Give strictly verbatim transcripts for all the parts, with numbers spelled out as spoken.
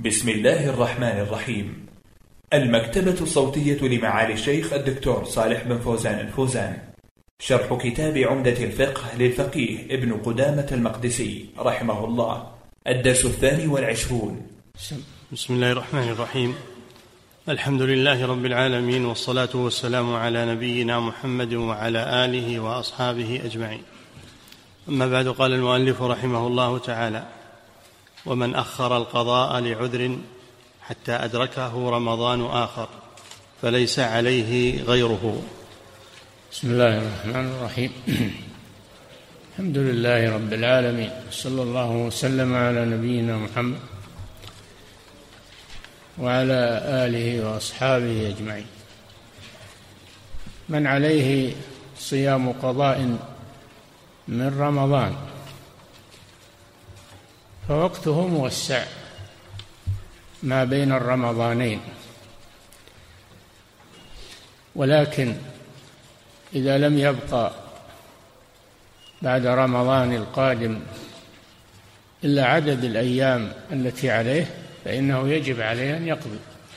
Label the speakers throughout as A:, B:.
A: بسم الله الرحمن الرحيم. المكتبة الصوتية لمعالي الشيخ الدكتور صالح بن فوزان الفوزان. شرح كتاب عمدة الفقه للفقيه ابن قدامة المقدسي رحمه الله. الدرس الثاني والعشرون.
B: بسم الله الرحمن الرحيم. الحمد لله رب العالمين، والصلاة والسلام على نبينا محمد وعلى آله وأصحابه أجمعين. أما بعد، قال المؤلف رحمه الله تعالى: ومن أخر القضاء لعذر حتى أدركه رمضان آخر فليس عليه غيره.
C: بسم الله الرحمن الرحيم. الحمد لله رب العالمين، صلى الله وسلم على نبينا محمد وعلى آله وأصحابه أجمعين. من عليه صيام قضاء من رمضان فوقته موسع ما بين الرمضانين، ولكن إذا لم يبقى بعد رمضان القادم إلا عدد الأيام التي عليه فإنه يجب عليه أن يقضي.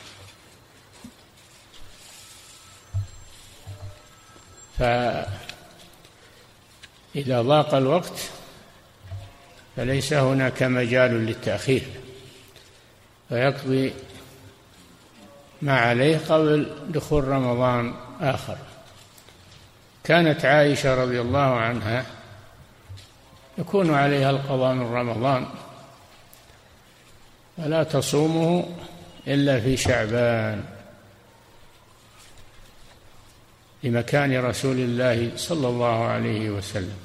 C: فإذا ضاق الوقت فليس هناك مجال للتأخير، فيقضي ما عليه قبل دخول رمضان آخر. كانت عائشة رضي الله عنها يكون عليها القضاء من رمضان فلا تصومه إلا في شعبان، لمكان رسول الله صلى الله عليه وسلم.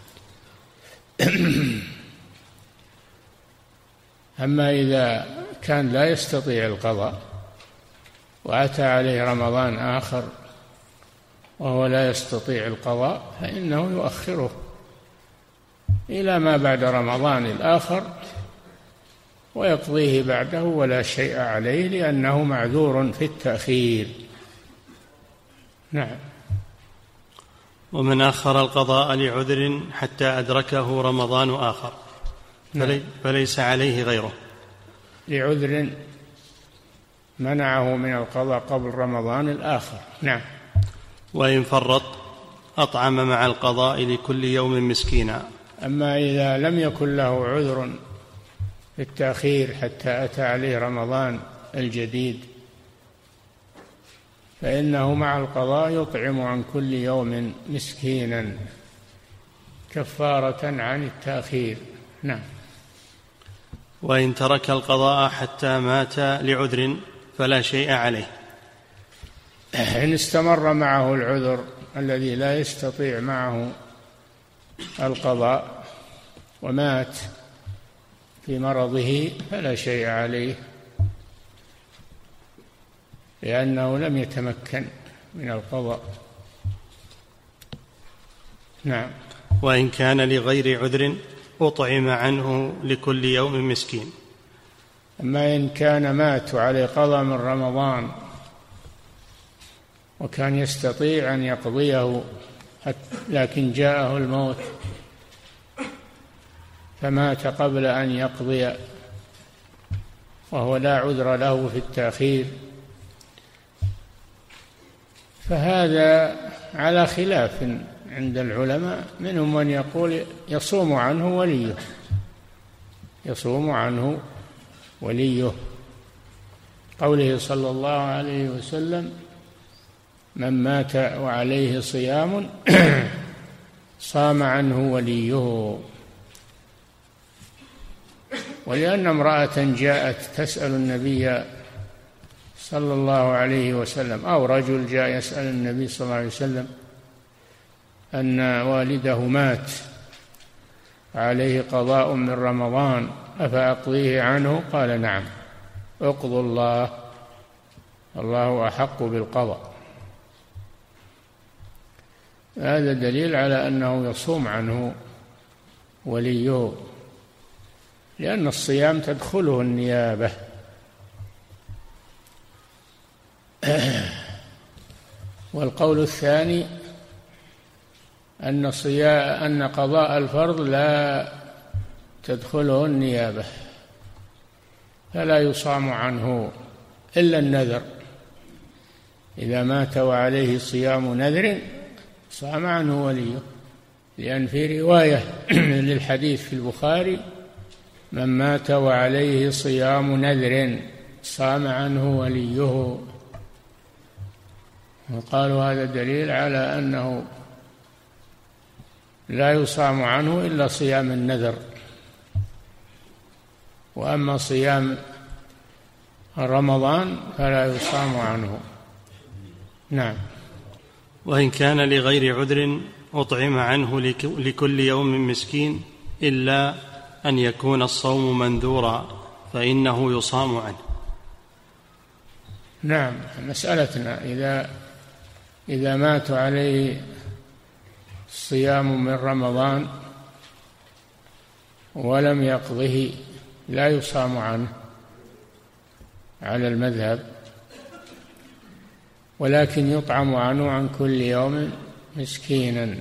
C: أما إذا كان لا يستطيع القضاء وأتى عليه رمضان آخر وهو لا يستطيع القضاء فإنه يؤخره إلى ما بعد رمضان الآخر ويقضيه بعده ولا شيء عليه، لأنه معذور في التأخير. نعم.
B: ومن أخر القضاء لعذر حتى أدركه رمضان آخر فليس عليه غيره.
C: لعذر منعه من القضاء قبل رمضان الآخر. نعم.
B: وإن فرط أطعم مع القضاء لكل يوم مسكينا.
C: أما إذا لم يكن له عذر في التأخير حتى أتى عليه رمضان الجديد فإنه مع القضاء يطعم عن كل يوم مسكينا كفارة عن التأخير. نعم.
B: وإن ترك القضاء حتى مات لعذر فلا شيء عليه.
C: إن استمر معه العذر الذي لا يستطيع معه القضاء ومات في مرضه فلا شيء عليه، لأنه لم يتمكن من القضاء. نعم.
B: وإن كان لغير عذر أطعم عنه لكل يوم مسكين.
C: أما إن كان مات عليه قضاء من رمضان وكان يستطيع أن يقضيه لكن جاءه الموت فمات قبل أن يقضي وهو لا عذر له في التأخير، فهذا على خلاف عند العلماء. منهم من يقول يصوم عنه وليه يصوم عنه وليه قوله صلى الله عليه وسلم: من مات وعليه صيام صام عنه وليه. ولأن امرأة جاءت تسأل النبي صلى الله عليه وسلم، أو رجل جاء يسأل النبي صلى الله عليه وسلم أن والده مات عليه قضاء من رمضان أفأقضيه عنه؟ قال: نعم، اقضوا الله، الله أحق بالقضاء. هذا دليل على أنه يصوم عنه وليه، لأن الصيام تدخله النيابة. والقول الثاني أن صيام أن قضاء الفرض لا تدخله النيابة، فلا يصام عنه إلا النذر. إذا مات وعليه صيام نذر صام عنه وليه، لأن في رواية للحديث في البخاري: من مات وعليه صيام نذر صام عنه وليه. وقالوا هذا دليل على أنه لا يصام عنه إلا صيام النذر، وأما صيام رمضان فلا يصام عنه. نعم.
B: وإن كان لغير عذر أطعم عنه لكل يوم مسكين، إلا أن يكون الصوم منذورا فإنه يصام عنه.
C: نعم، مسألتنا إذا إذا مات عليه صيام من رمضان ولم يقضه لا يصام عنه على المذهب، ولكن يطعم عنه عن كل يوم مسكينا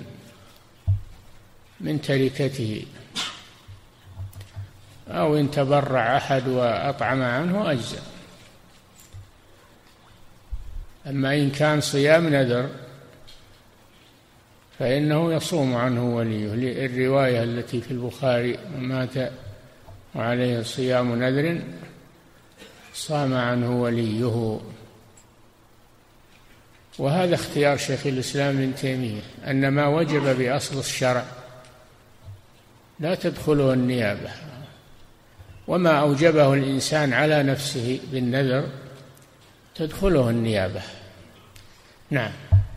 C: من تركته، أو إن تبرع أحد وأطعم عنه أجزاء. أما إن كان صيام نذر فإنه يصوم عنه وليه، للرواية التي في البخاري: من مات وعليه صيام نذر صام عنه وليه. وهذا اختيار شيخ الإسلام ابن تيمية، أن ما وجب بأصل الشرع لا تدخله النيابة، وما أوجبه الإنسان على نفسه بالنذر تدخله النيابة. نعم.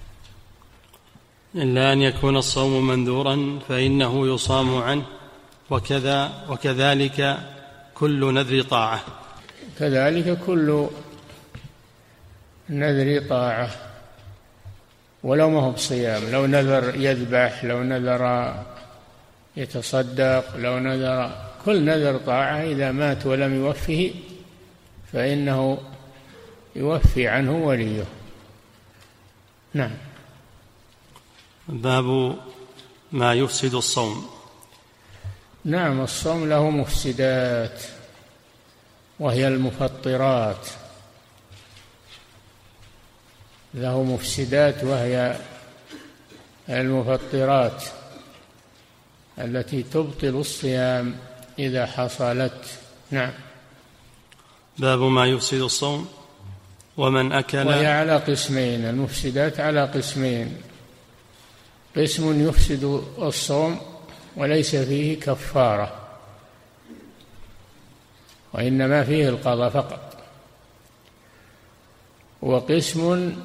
B: إلا أن يكون الصوم منذورا فإنه يصام عنه، وكذا وكذلك كل نذر طاعة.
C: كذلك كل نذر طاعة، ولو ما هو بصيام، لو نذر يذبح، لو نذر يتصدق، لو نذر، كل نذر طاعة إذا مات ولم يوفه فإنه يوفي عنه وليه. نعم.
B: باب ما يفسد الصوم.
C: نعم، الصوم له مفسدات وهي المفطرات، له مفسدات وهي المفطرات التي تبطل الصيام إذا حصلت. نعم.
B: باب ما يفسد الصوم. ومن أكل،
C: وهي على قسمين، المفسدات على قسمين: قسم يفسد الصوم وليس فيه كفارة وإنما فيه القضاء فقط، وقسم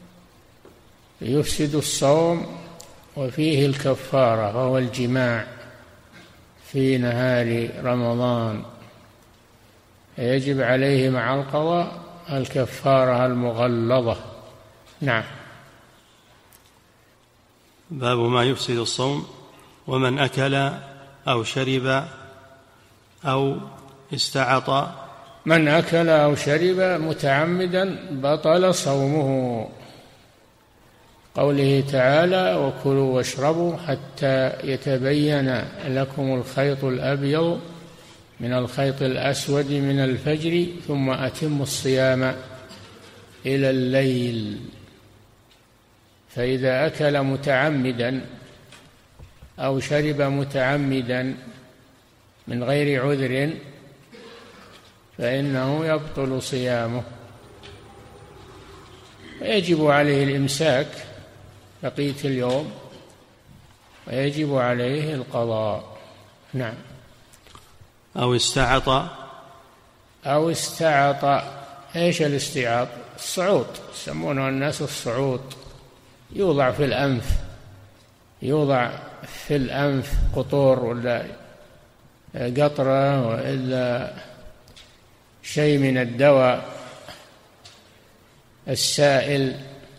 C: يفسد الصوم وفيه الكفارة وهو الجماع في نهار رمضان، يجب عليه مع القضاء الكفارة المغلظة. نعم.
B: باب ما يفسد الصوم. ومن أكل أو شرب أو استعط.
C: من أكل أو شرب متعمدا بطل صومه، قوله تعالى: وكلوا واشربوا حتى يتبين لكم الخيط الأبيض من الخيط الأسود من الفجر ثم أتموا الصيام إلى الليل. فإذا أكل متعمدا أو شرب متعمدا من غير عذر فإنه يبطل صيامه، ويجب عليه الإمساك بقية اليوم، ويجب عليه القضاء. نعم.
B: أو استعط.
C: أو استعط. إيش الاستعاط؟ الصعوط، يسمونه الناس الصعوط، يوضع في الأنف، يوضع في الأنف قطور ولا قطرة وإلا شيء من الدواء السائل،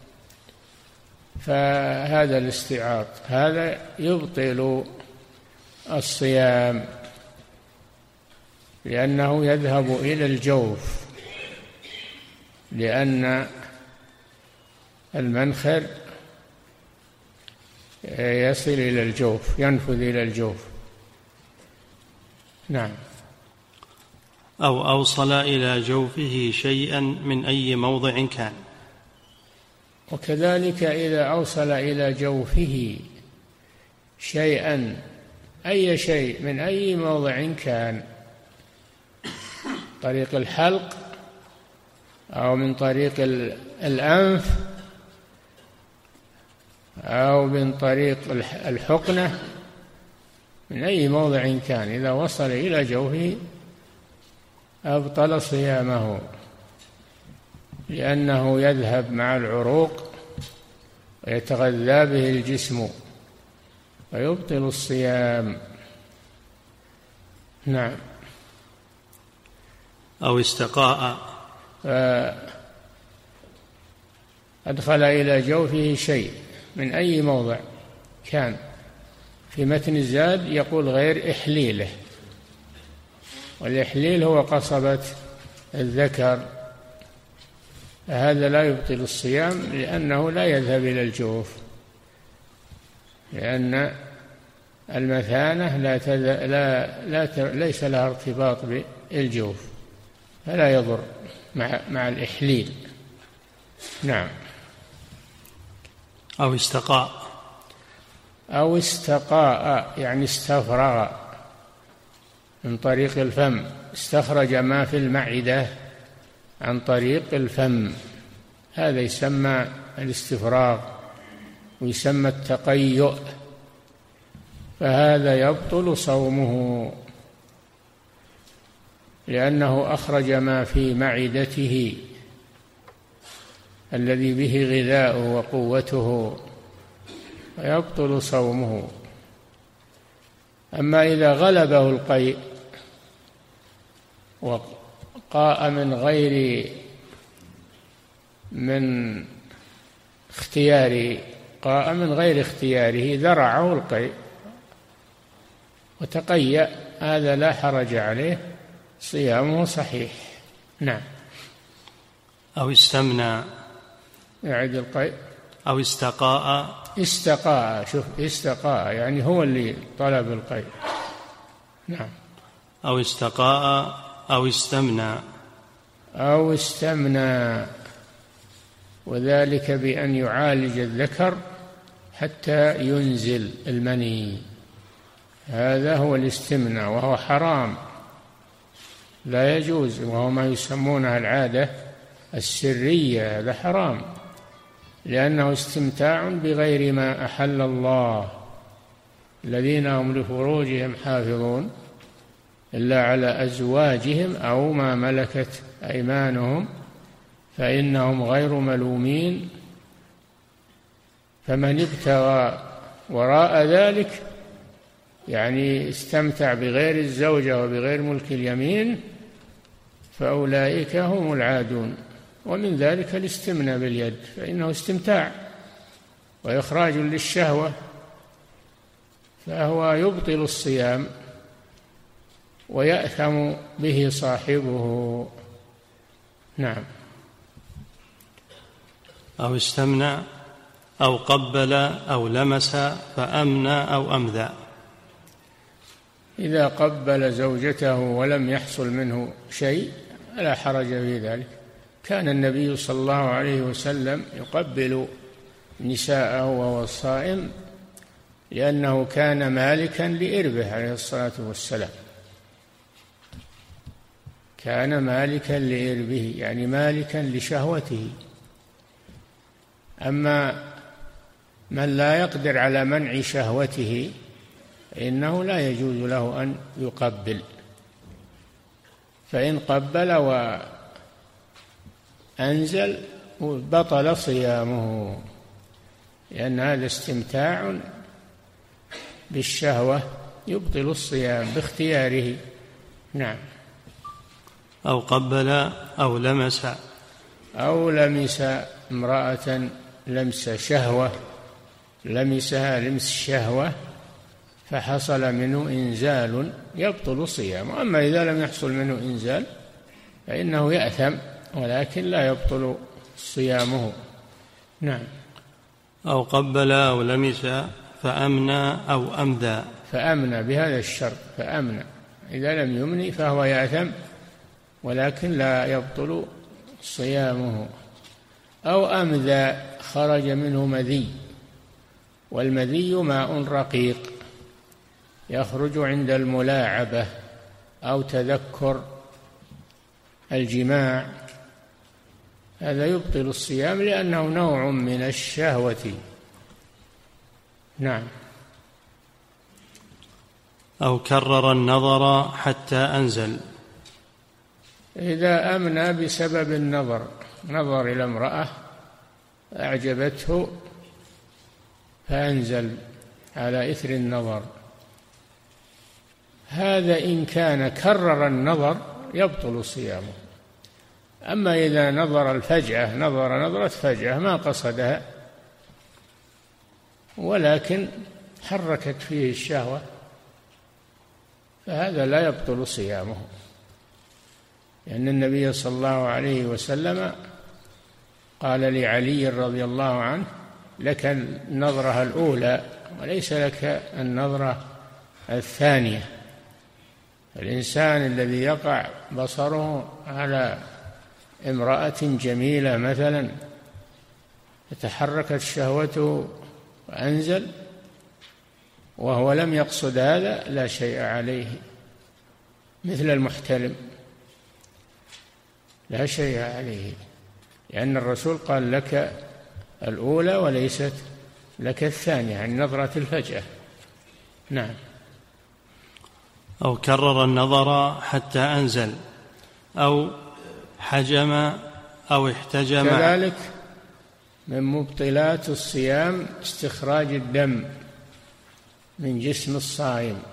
C: فهذا الاستعاط هذا يبطل الصيام، لأنه يذهب إلى الجوف، لأن المنخر يصل إلى الجوف، ينفذ إلى الجوف. نعم.
B: أو أوصل إلى جوفه شيئا من أي موضع كان.
C: وكذلك إذا أوصل إلى جوفه شيئا، أي شيء من أي موضع كان، طريق الحلق أو من طريق الأنف أو من طريق الحقنة، من أي موضع كان، إذا وصل إلى جوفه أبطل صيامه، لأنه يذهب مع العروق ويتغذى به الجسم ويبطل الصيام. نعم.
B: أو استقاء،
C: أدخل إلى جوفه شيء من أي موضع كان. في متن الزاد يقول غير إحليله، والإحليل هو قصبة الذكر، هذا لا يبطل الصيام لأنه لا يذهب إلى الجوف، لأن المثانة لا, لا, لا ليس لها ارتباط بالجوف، فلا يضر مع, مع الإحليل. نعم.
B: أو استقاء،
C: أو استقاء يعني استفرغ من طريق الفم، استخرج ما في المعدة عن طريق الفم، هذا يسمى الاستفراغ ويسمى التقيؤ، فهذا يبطل صومه لأنه أخرج ما في معدته الذي به غذاؤه وقوته، ويبطل صومه. أما إذا غلبه القيء وقاء من غير من اختياره، قاء من غير اختياره، ذرعه القيء وتقيأ، هذا لا حرج عليه، صيامه صحيح. نعم.
B: أو استمنى،
C: يعد القيء.
B: أو استقاء،
C: استقاء، شوف استقاء يعني هو اللي طلب القيء. نعم.
B: أو استقاء أو استمنى،
C: أو استمنى، وذلك بأن يعالج الذكر حتى ينزل المني، هذا هو الاستمناء، وهو حرام لا يجوز، وهو ما يسمونها العادة السرية، هذا حرام لأنه استمتاع بغير ما أحل الله. الذين هم لفروجهم حافظون إلا على أزواجهم أو ما ملكت أيمانهم فإنهم غير ملومين، فمن ابتغى وراء ذلك يعني استمتع بغير الزوجة وبغير ملك اليمين فأولئك هم العادون. ومن ذلك الاستمناء باليد، فإنه استمتاع وإخراج للشهوة، فهو يبطل الصيام ويأثم به صاحبه. نعم.
B: أو استمنى أو قبل أو لمس فأمنى أو أمذى.
C: إذا قبل زوجته ولم يحصل منه شيء لا حرج في ذلك. كان النبي صلى الله عليه وسلم يقبل نساءه وهو صائم لأنه كان مالكا لإربه عليه الصلاة والسلام، كان مالكا لإربه يعني مالكا لشهوته. أما من لا يقدر على منع شهوته إنه لا يجوز له أن يقبل، فإن قبل وأنزل بطل صيامه، لأن هذا استمتاع بالشهوة يبطل الصيام باختياره. نعم.
B: أو قبل أو لمس،
C: أو لمس امرأة لمس شهوة، لمسها لمس الشهوة فحصل منه إنزال يبطل صيامه. أما إذا لم يحصل منه إنزال فإنه يأثم ولكن لا يبطل صيامه. نعم.
B: أو قبل أو لمس فأمنى أو أمذى،
C: فأمنى بهذا الشرط، فأمنى، إذا لم يمني فهو يأثم ولكن لا يبطل صيامه. أو أمذى خرج منه مذي، والمذي ماء رقيق يخرج عند الملاعبة أو تذكر الجماع، هذا يبطل الصيام لأنه نوع من الشهوة. نعم.
B: أو كرر النظر حتى أنزل،
C: إذا أمنى بسبب النظر، نظر إلى امرأة أعجبته فأنزل على إثر النظر، هذا إن كان كرر النظر يبطل صيامه. أما إذا نظر الفجأة، نظر نظرة فجأة ما قصدها ولكن حركت فيه الشهوة، فهذا لا يبطل صيامه، لأن النبي صلى الله عليه وسلم قال لعلي رضي الله عنه: لك النظرة الأولى وليس لك النظرة الثانية. الإنسان الذي يقع بصره على امرأة جميلة مثلا فتحركت شهوته وأنزل وهو لم يقصد هذا لا شيء عليه، مثل المحتلم لا شيء عليه، لأن الرسول قال: لك الأولى وليست لك الثانية، عن نظرة الفجأة. نعم.
B: أو كرر النظر حتى أنزل، أو حجم أو احتجم.
C: كذلك من مبطلات الصيام استخراج الدم من جسم الصائم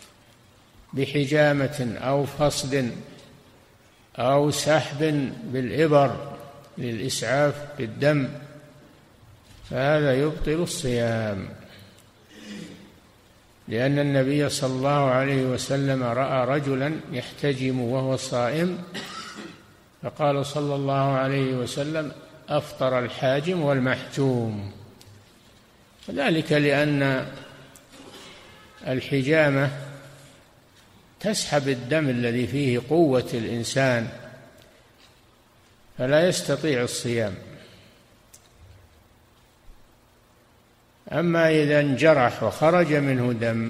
C: بحجامة أو فصد أو سحب بالإبر للإسعاف بالدم، فهذا يبطل الصيام، لأن النبي صلى الله عليه وسلم رأى رجلا يحتجم وهو صائم فقال صلى الله عليه وسلم: أفطر الحاجم والمحجوم. ذلك لأن الحجامة تسحب الدم الذي فيه قوة الإنسان فلا يستطيع الصيام. أما إذا انجرح وخرج منه دم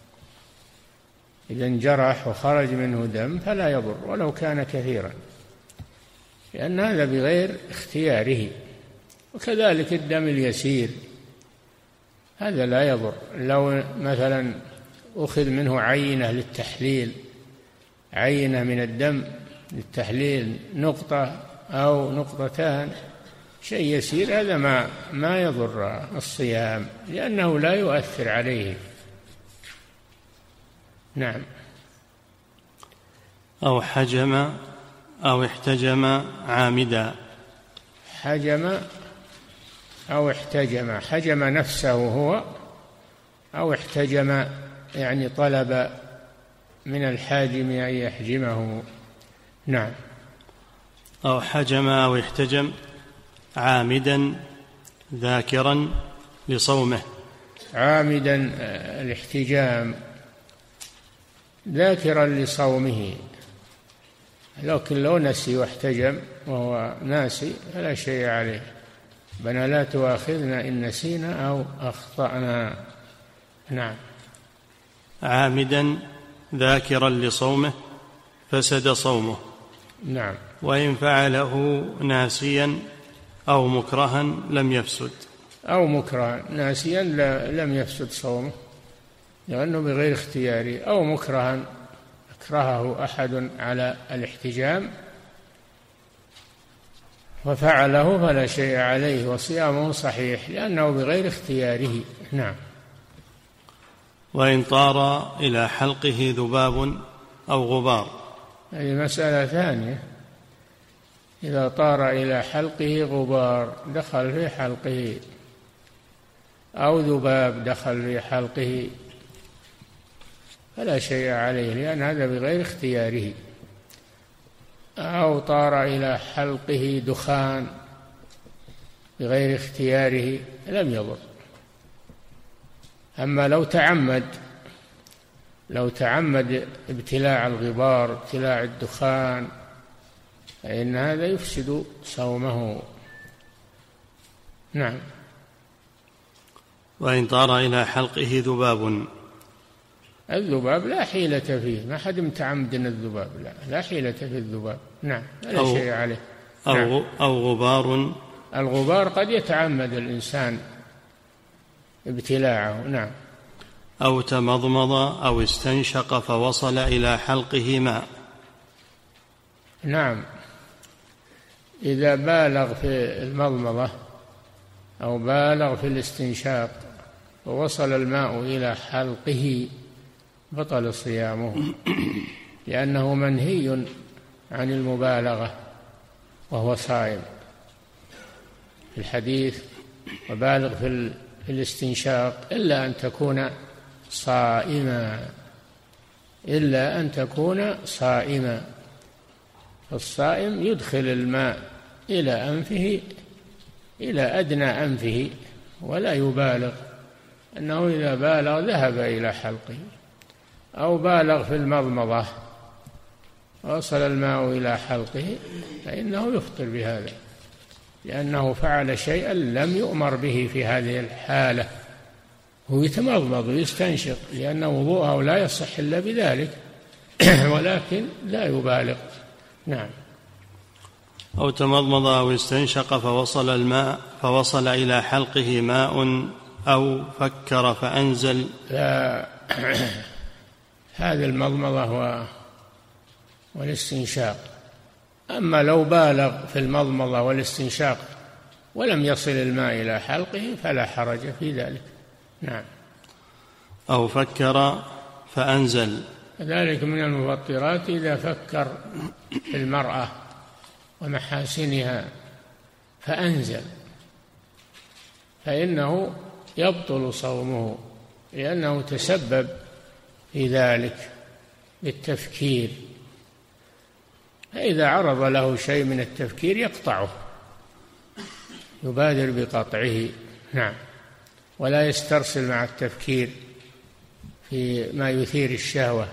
C: إذا انجرح وخرج منه دم فلا يضر ولو كان كثيرا، لأن هذا بغير اختياره. وكذلك الدم اليسير هذا لا يضر، لو مثلا أخذ منه عينة للتحليل، عينة من الدم للتحليل، نقطة أو نقطتان، شيء يسير، هذا ما ما يضر الصيام لأنه لا يؤثر عليه. نعم.
B: أو حجم أو احتجم عامدا.
C: حجم أو احتجم، حجم نفسه هو، أو احتجم يعني طلب من الحاجم أن يحجمه. نعم.
B: أو حجم أو احتجم عامدا ذاكرا لصومه.
C: عامدا الاحتجام ذاكرا لصومه، لكن لو نسي واحتجم وهو ناسي فلا شيء عليه، ربنا لا تؤاخذنا إن نسينا أو أخطأنا. نعم.
B: عامدا ذاكرا لصومه فسد صومه.
C: نعم.
B: وإن فعله ناسيا أو مكرها لم يفسد.
C: أو مكرها، ناسيا لم يفسد صومه لأنه بغير اختياره، أو مكرها أكرهه أحد على الاحتجام وفعله فلا شيء عليه وصيامه صحيح لأنه بغير اختياره. نعم.
B: وإن طار إلى حلقه ذباب أو غبار.
C: هذه مسألة ثانية. إذا طار إلى حلقه غبار دخل في حلقه أو ذباب دخل في حلقه فلا شيء عليه لأن هذا بغير اختياره. أو طار إلى حلقه دخان بغير اختياره لم يضر. أما لو تعمد لو تعمد ابتلاع الغبار ابتلاع الدخان فإن هذا يفسد صومه. نعم.
B: وإن طار إلى حلقه ذباب.
C: الذباب لا حيلة فيه، ما حد متعمد الذباب، لا لا حيلة في الذباب. نعم، لا شيء عليه.
B: أو,
C: نعم.
B: أو غبار.
C: الغبار قد يتعمد الإنسان ابتلاعه. نعم.
B: أو تمضمض أو استنشق فوصل إلى حلقه ماء.
C: نعم، إذا بالغ في المضمضة أو بالغ في الاستنشاق ووصل الماء إلى حلقه بطل صيامه، لأنه منهي عن المبالغة وهو صائم في الحديث: وبالغ في الاستنشاق إلا أن تكون صائما، إلا أن تكون صائما. فالصائم يدخل الماء إلى أنفه، إلى أدنى أنفه، ولا يبالغ، أنه إذا بالغ ذهب إلى حلقه. أو بالغ في المضمضة وصل الماء إلى حلقه فإنه يفطر بهذا، لأنه فعل شيئا لم يؤمر به في هذه الحالة. هو يتمضمض ويستنشق لأن وضوءه لا يصح إلا بذلك ولكن لا يبالغ. نعم.
B: أو تمضمض أو استنشق فوصل الماء فوصل إلى حلقه ماء أو فكر فأنزل.
C: هذه المضمضة والاستنشاق. أما لو بالغ في المضمضة والاستنشاق ولم يصل الماء إلى حلقه فلا حرج في ذلك. نعم.
B: أو فكر فأنزل.
C: ذلك من المفطرات إذا فكر في المرأة ومحاسنها فأنزل، فإنه يبطل صومه، لأنه تسبب في ذلك بالتفكير. فإذا عرض له شيء من التفكير يقطعه، يبادر بقطعه. نعم. ولا يسترسل مع التفكير في ما يثير الشهوة.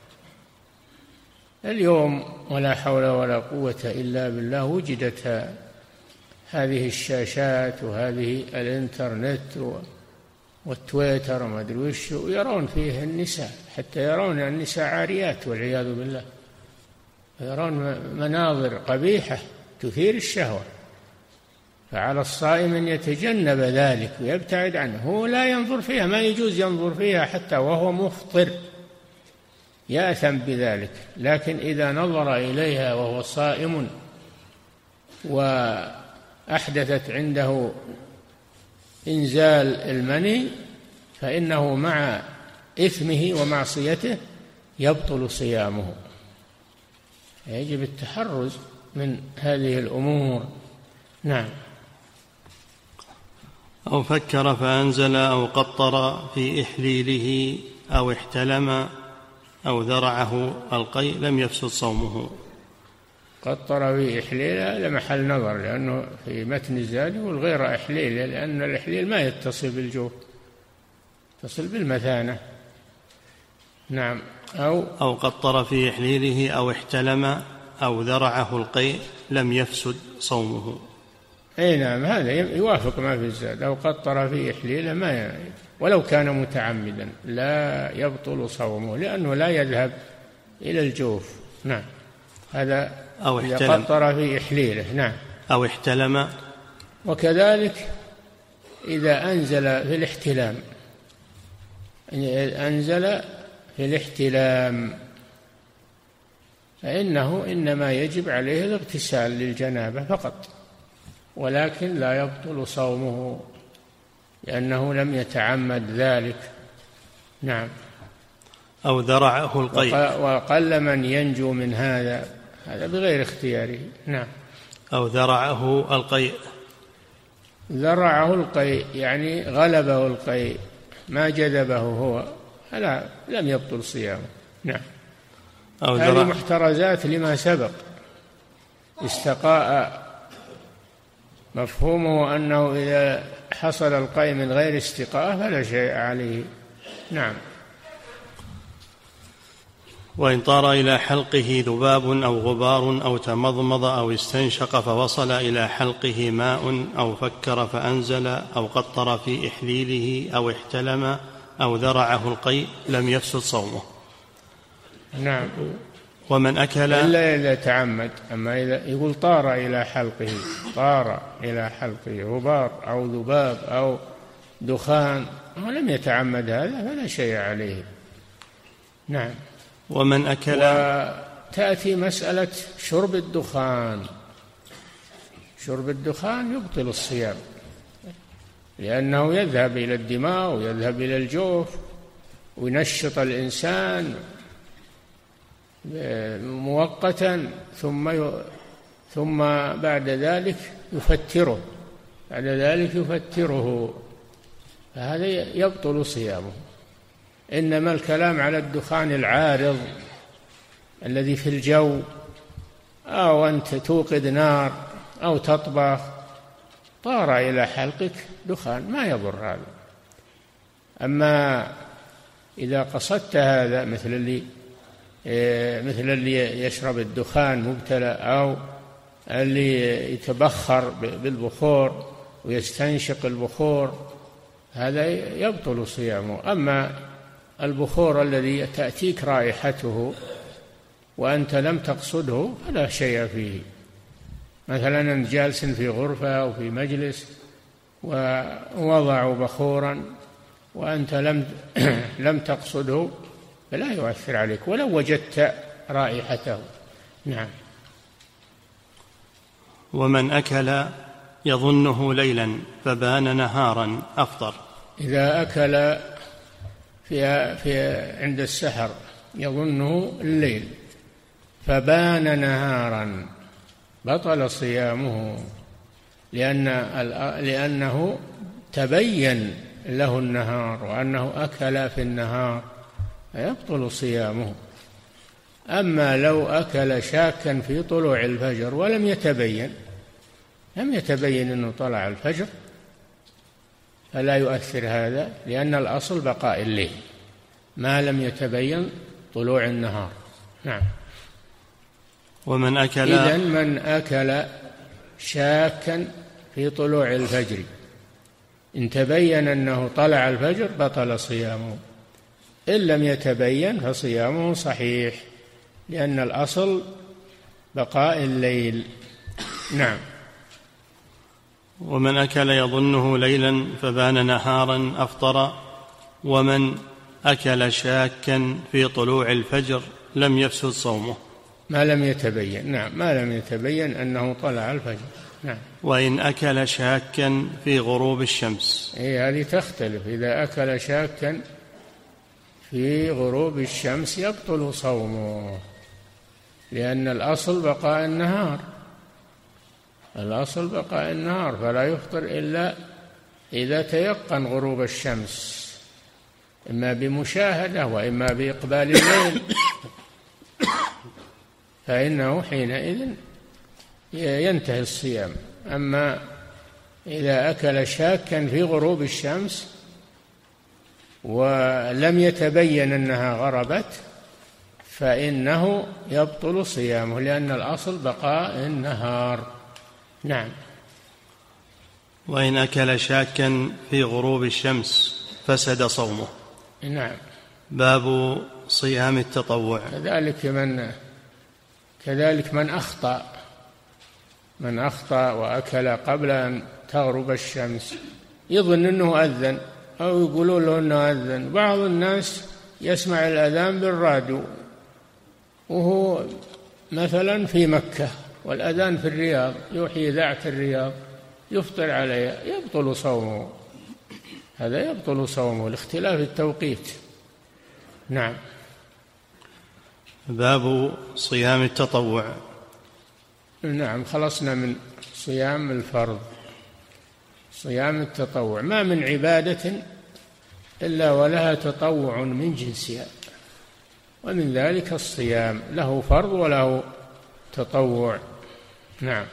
C: اليوم ولا حول ولا قوة إلا بالله وجدت هذه الشاشات وهذه الإنترنت والتويتر وما أدري وش، يرون فيه النساء، حتى يرون النساء عاريات والعياذ بالله، يرون مناظر قبيحة تثير الشهوة. فعلى الصائم أن يتجنب ذلك ويبتعد عنه. هو لا ينظر فيها، ما يجوز ينظر فيها حتى وهو مفطر، يأثم بذلك. لكن إذا نظر إليها وهو صائم وأحدثت عنده إنزال المني فإنه مع إثمه ومعصيته يبطل صيامه. يجب التحرز من هذه الأمور. نعم.
B: أو فكر فأنزل أو قطر في إحليله أو احتلم أو ذرعه القيء لم يفسد صومه.
C: قطر في إحليله لمحل نظر، لأنه في متن الزاد والغير إحليل، لأن الإحليل ما يتصل بالجوف، يتصل بالمثانة. نعم. أو
B: أو قطر في إحليله أو احتلم أو ذرعه القيء لم يفسد صومه.
C: أي نعم، هذا يوافق ما في الزاد. أو قطر في إحليله ما ي... ولو كان متعمدا لا يبطل صومه، لأنه لا يذهب إلى الجوف. نعم. هذا
B: أو
C: إذا قطر في إحليله. نعم.
B: أو احتلم.
C: وكذلك إذا أنزل في الاحتلام، أنزل في الاحتلام فإنه إنما يجب عليه الاغتسال للجنابة فقط، ولكن لا يبطل صومه لأنه لم يتعمد ذلك. نعم.
B: أو ذرعه القيء.
C: وقل من ينجو من هذا، هذا بغير اختياره. نعم.
B: أو ذرعه القيء.
C: ذرعه القيء يعني غلبه القيء، ما جذبه هو، لا لم يبطل صيامه. نعم. هذه محترزات لما سبق. استقاء مفهومه أنه إذا حصل القيء من غير استقاء فلا شيء عليه. نعم.
B: وإن طار إلى حلقه ذباب أو غبار أو تمضمض أو استنشق فوصل إلى حلقه ماء أو فكر فأنزل أو قطر في إحليله أو احتلم أو ذرعه القيء لم يفسد صومه.
C: نعم.
B: ومن أكل
C: إلا إذا تعمد. أما إذا يقول طار إلى حلقه، طار إلى حلقه غبار أو ذباب أو دخان ولم يتعمد هذا فلا شيء عليه. نعم.
B: ومن أكل
C: وتأتي مسألة شرب الدخان. شرب الدخان يبطل الصيام لأنه يذهب إلى الدماغ ويذهب إلى الجوف وينشط الإنسان مؤقتا ثم ثم بعد ذلك يفتره بعد ذلك يفتره فهذا يبطل صيامه. إنما الكلام على الدخان العارض الذي في الجو، أو أنت توقد نار أو تطبخ طار إلى حلقك دخان ما يضر هذا. أما إذا قصدت هذا مثل اللي مثل اللي يشرب الدخان مبتلى أو اللي يتبخر بالبخور ويستنشق البخور هذا يبطل صيامه. أما البخور الذي تأتيك رائحته وأنت لم تقصده فلا شيء فيه. مثلا أنت جالس في غرفة أو في مجلس ووضعوا بخورا وأنت لم لم تقصده فلا يؤثر عليك ولو وجدت رائحته. نعم.
B: ومن أكل يظنه ليلا فبان نهارا أفطر.
C: إذا أكل في في عند السحر يظنه الليل فبان نهارا بطل صيامه لأن لأنه تبين له النهار وأنه أكل في النهار فيبطل صيامه. أما لو أكل شاكا في طلوع الفجر ولم يتبين لم يتبين أنه طلع الفجر فلا يؤثر هذا لأن الأصل بقاء الليل ما لم يتبين طلوع النهار. نعم.
B: ومن أكل
C: إذن من أكل شاكا في طلوع الفجر إن تبين أنه طلع الفجر بطل صيامه، إن لم يتبين فصيامه صحيح لأن الأصل بقاء الليل. نعم.
B: ومن أكل يظنه ليلا فبان نهارا أفطر. ومن أكل شاكا في طلوع الفجر لم يفسد صومه
C: ما لم يتبين. نعم. ما لم يتبين أنه طلع الفجر. نعم.
B: وإن أكل شاكا في غروب الشمس.
C: إيه هذه تختلف. إذا أكل شاكا في غروب الشمس يبطل صومه لأن الأصل بقاء النهار الأصل بقاء النهار فلا يفطر إلا إذا تيقن غروب الشمس إما بمشاهدة وإما بإقبال الليل فإنه حينئذ ينتهي الصيام. أما إذا أكل شاكا في غروب الشمس ولم يتبين أنها غربت فإنه يبطل صيامه لأن الأصل بقاء النهار. نعم.
B: وإن أكل شاكا في غروب الشمس فسد صومه.
C: نعم.
B: باب صيام التطوع.
C: كذلك من كذلك من أخطأ من أخطأ وأكل قبل أن تغرب الشمس يظن أنه أذن أو يقولون له أنه أذن. بعض الناس يسمع الأذان بالراديو وهو مثلا في مكة والأذان في الرياض يوحي إذاعة الرياض يفطر عليها يبطل صومه. هذا يبطل صومه لاختلاف التوقيت. نعم.
B: باب صيام التطوع.
C: نعم. خلصنا من صيام الفرض. صيام التطوع ما من عبادة إلا ولها تطوع من جنسها ومن ذلك الصيام له فرض وله تطوع. نعم.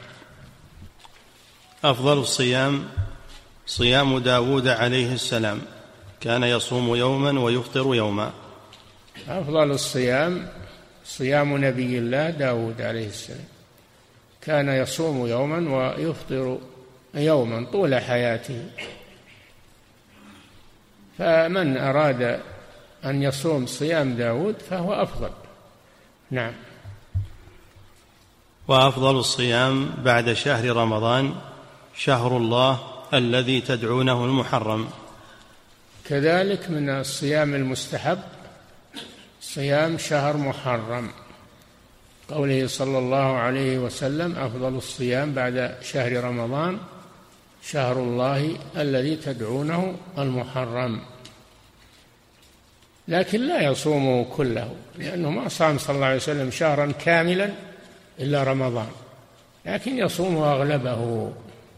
B: أفضل الصيام صيام داود عليه السلام كان يصوم يوما ويفطر يوما.
C: أفضل الصيام صيام نبي الله داود عليه السلام، كان يصوم يوما ويفطر يوما طول حياته. فمن أراد أن يصوم صيام داود فهو أفضل. نعم.
B: وأفضل الصيام بعد شهر رمضان شهر الله الذي تدعونه المحرم.
C: كذلك من الصيام المستحب صيام شهر محرم، قوله صلى الله عليه وسلم: أفضل الصيام بعد شهر رمضان شهر الله الذي تدعونه المحرم. لكن لا يصومه كله، لأنه ما صام صلى الله عليه وسلم شهرا كاملا إلا رمضان، لكن يصوم أغلبه،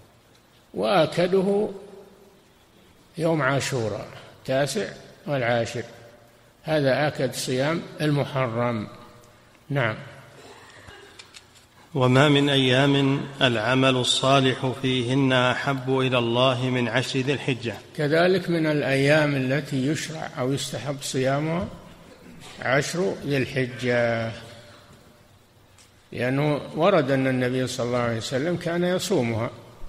C: وآكده يوم عاشوراء التاسع والعاشر، هذا آكد صيام المحرم. نعم.
B: وما من أيام العمل الصالح فيهن أحب إلى الله من عشر ذي الحجة.
C: كذلك من الأيام التي يشرع أو يستحب صيامها عشر ذي الحجة، لأنه ورد أن النبي صلى الله عليه وسلم كان يصومها،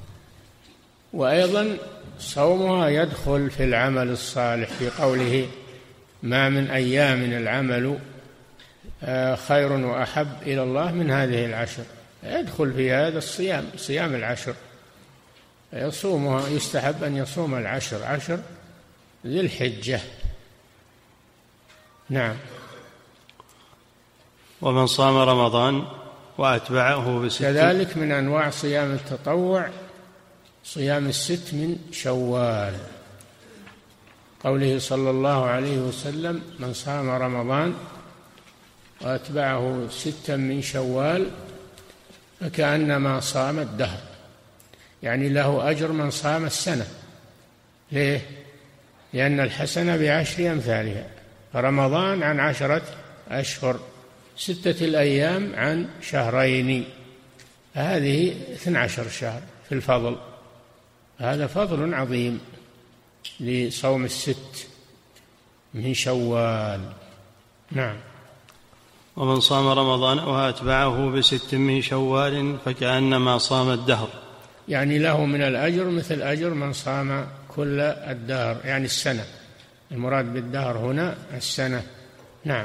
C: وأيضا صومها يدخل في العمل الصالح في قوله: ما من أيام العمل خير وأحب إلى الله من هذه العشر، يدخل في هذا الصيام، صيام العشر، يصومها، يستحب أن يصوم العشر، عشر ذي الحجة. نعم.
B: ومن صام رمضان وأتبعه بست.
C: كذلك من أنواع صيام التطوع صيام الست من شوال، قوله صلى الله عليه وسلم: من صام رمضان وأتبعه ستا من شوال فكأنما صام الدهر، يعني له أجر من صام السنة. ليه؟ لأن الحسنة بعشر أمثالها، فرمضان عن عشرة أشهر، ستة الأيام عن شهرين، هذه اثنى عشر شهر في الفضل، هذا فضل عظيم لصوم الست من شوال. نعم.
B: ومن صام رمضان وأتبعه بست من شوال فكأنما صام الدهر،
C: يعني له من الأجر مثل أجر من صام كل الدهر، يعني السنة، المراد بالدهر هنا السنة. نعم.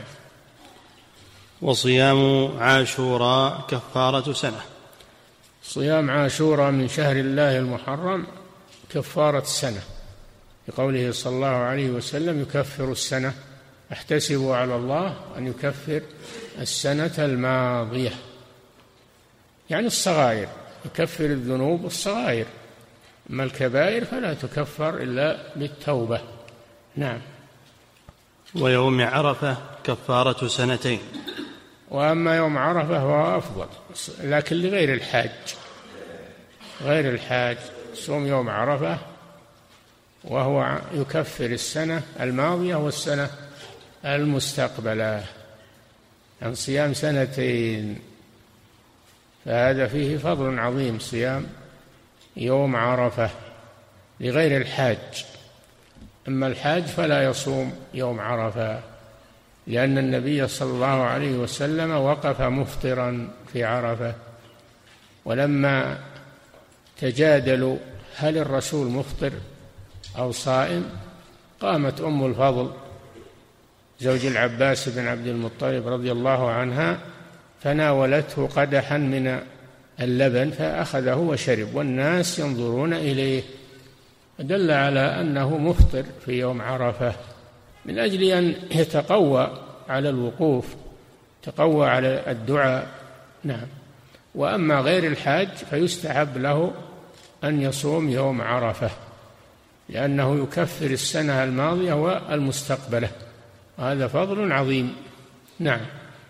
B: وصيام عاشوراء كفارة سنة.
C: صيام عاشوراء من شهر الله المحرم كفارة السنة، بقوله صلى الله عليه وسلم: يكفر السنة، احتسب على الله أن يكفر السنة الماضية، يعني الصغائر، يكفر الذنوب الصغائر، أما الكبائر فلا تكفر إلا بالتوبة. نعم.
B: ويوم عرفة كفارة سنتين.
C: وأما يوم عرفة هو أفضل، لكن لغير الحاج، غير الحاج صوم يوم عرفة وهو يكفر السنة الماضية والسنة المستقبلة، عن صيام سنتين، فهذا فيه فضل عظيم، صيام يوم عرفة لغير الحاج. أما الحاج فلا يصوم يوم عرفة، لأن النبي صلى الله عليه وسلم وقف مفطرا في عرفة، ولما تجادلوا هل الرسول مفطر أو صائم، قامت أم الفضل زوج العباس بن عبد المطلب رضي الله عنها فناولته قدحا من اللبن فأخذه وشرب، والناس ينظرون إليه، دل على أنه مفطر في يوم عرفة، من أجل أن يتقوى على الوقوف، تقوى على الدعاء. نعم. وأما غير الحاج فيستحب له أن يصوم يوم عرفة، لأنه يكفر السنة الماضية والمستقبلة، هذا فضل عظيم. نعم.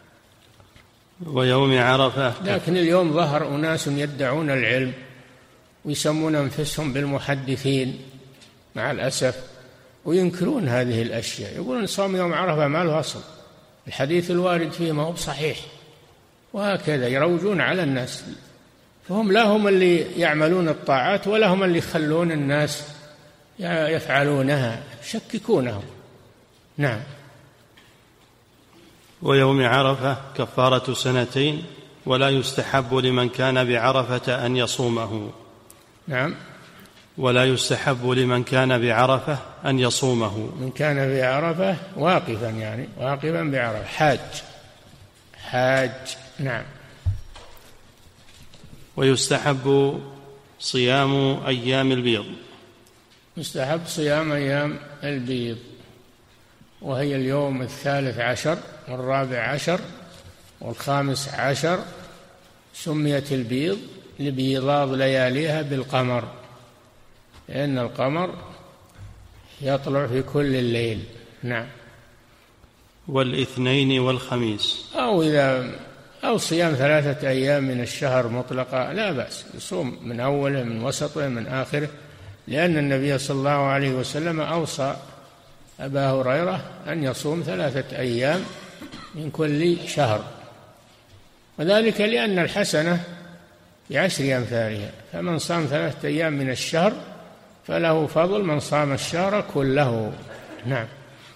B: ويوم عرفة.
C: لكن اليوم ظهر أناس يدعون العلم ويسمون أنفسهم بالمحدثين مع الأسف، وينكرون هذه الأشياء، يقولون صوم يوم عرفة ما له أصل، الحديث الوارد فيه ما هو بصحيح، وهكذا يروجون على الناس، فهم لا هم اللي يعملون الطاعات ولا هم اللي يخلون الناس يفعلونها، يشككونهم. نعم.
B: ويوم عرفة كفارة سنتين، ولا يستحب لمن كان بعرفة أن يصومه.
C: نعم.
B: ولا يستحب لمن كان بعرفة أن يصومه.
C: من كان بعرفة واقفا، يعني واقفا بعرفة، حاج حاج نعم.
B: ويستحب صيام أيام البيض.
C: يستحب صيام أيام البيض، وهي اليوم الثالث عشر والرابع عشر والخامس عشر. سميت البيض لبيضاض لياليها بالقمر، لأن القمر يطلع في كل الليل. نعم.
B: والاثنين والخميس،
C: أو إذا أو صيام ثلاثة أيام من الشهر مطلقة لا بأس، يصوم من أوله من وسطه من آخره، لأن النبي صلى الله عليه وسلم أوصى أبا هريرة أن يصوم ثلاثة أيام من كل شهر، وذلك لأن الحسنة بعشر أمثالها، فمن صام ثلاثة أيام من الشهر فله فضل من صام الشهر كله. نعم.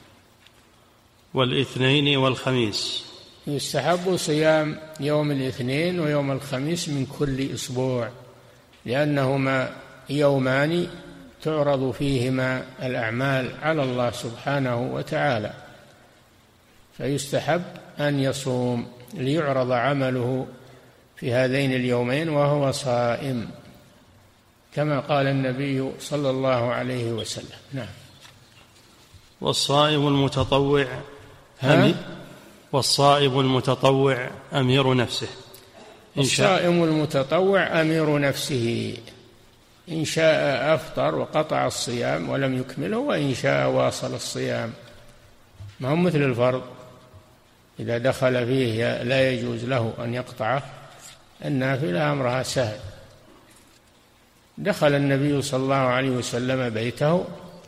B: والاثنين والخميس،
C: يستحب صيام يوم الاثنين ويوم الخميس من كل أسبوع، لأنهما يومان تعرض فيهما الأعمال على الله سبحانه وتعالى، فيستحب أن يصوم ليعرض عمله في هذين اليومين وهو صائم، كما قال النبي صلى الله عليه وسلم. نعم.
B: والصائم المتطوع أمي والصائم المتطوع أمير نفسه.
C: إن الصائم المتطوع أمير نفسه، إن شاء أفطر وقطع الصيام ولم يكمله، وإن شاء واصل الصيام. ما هو مثل الفرض، إذا دخل فيه لا يجوز له أن يقطعه. النافلة أمرها سهل. دخل النبي صلى الله عليه وسلم بيته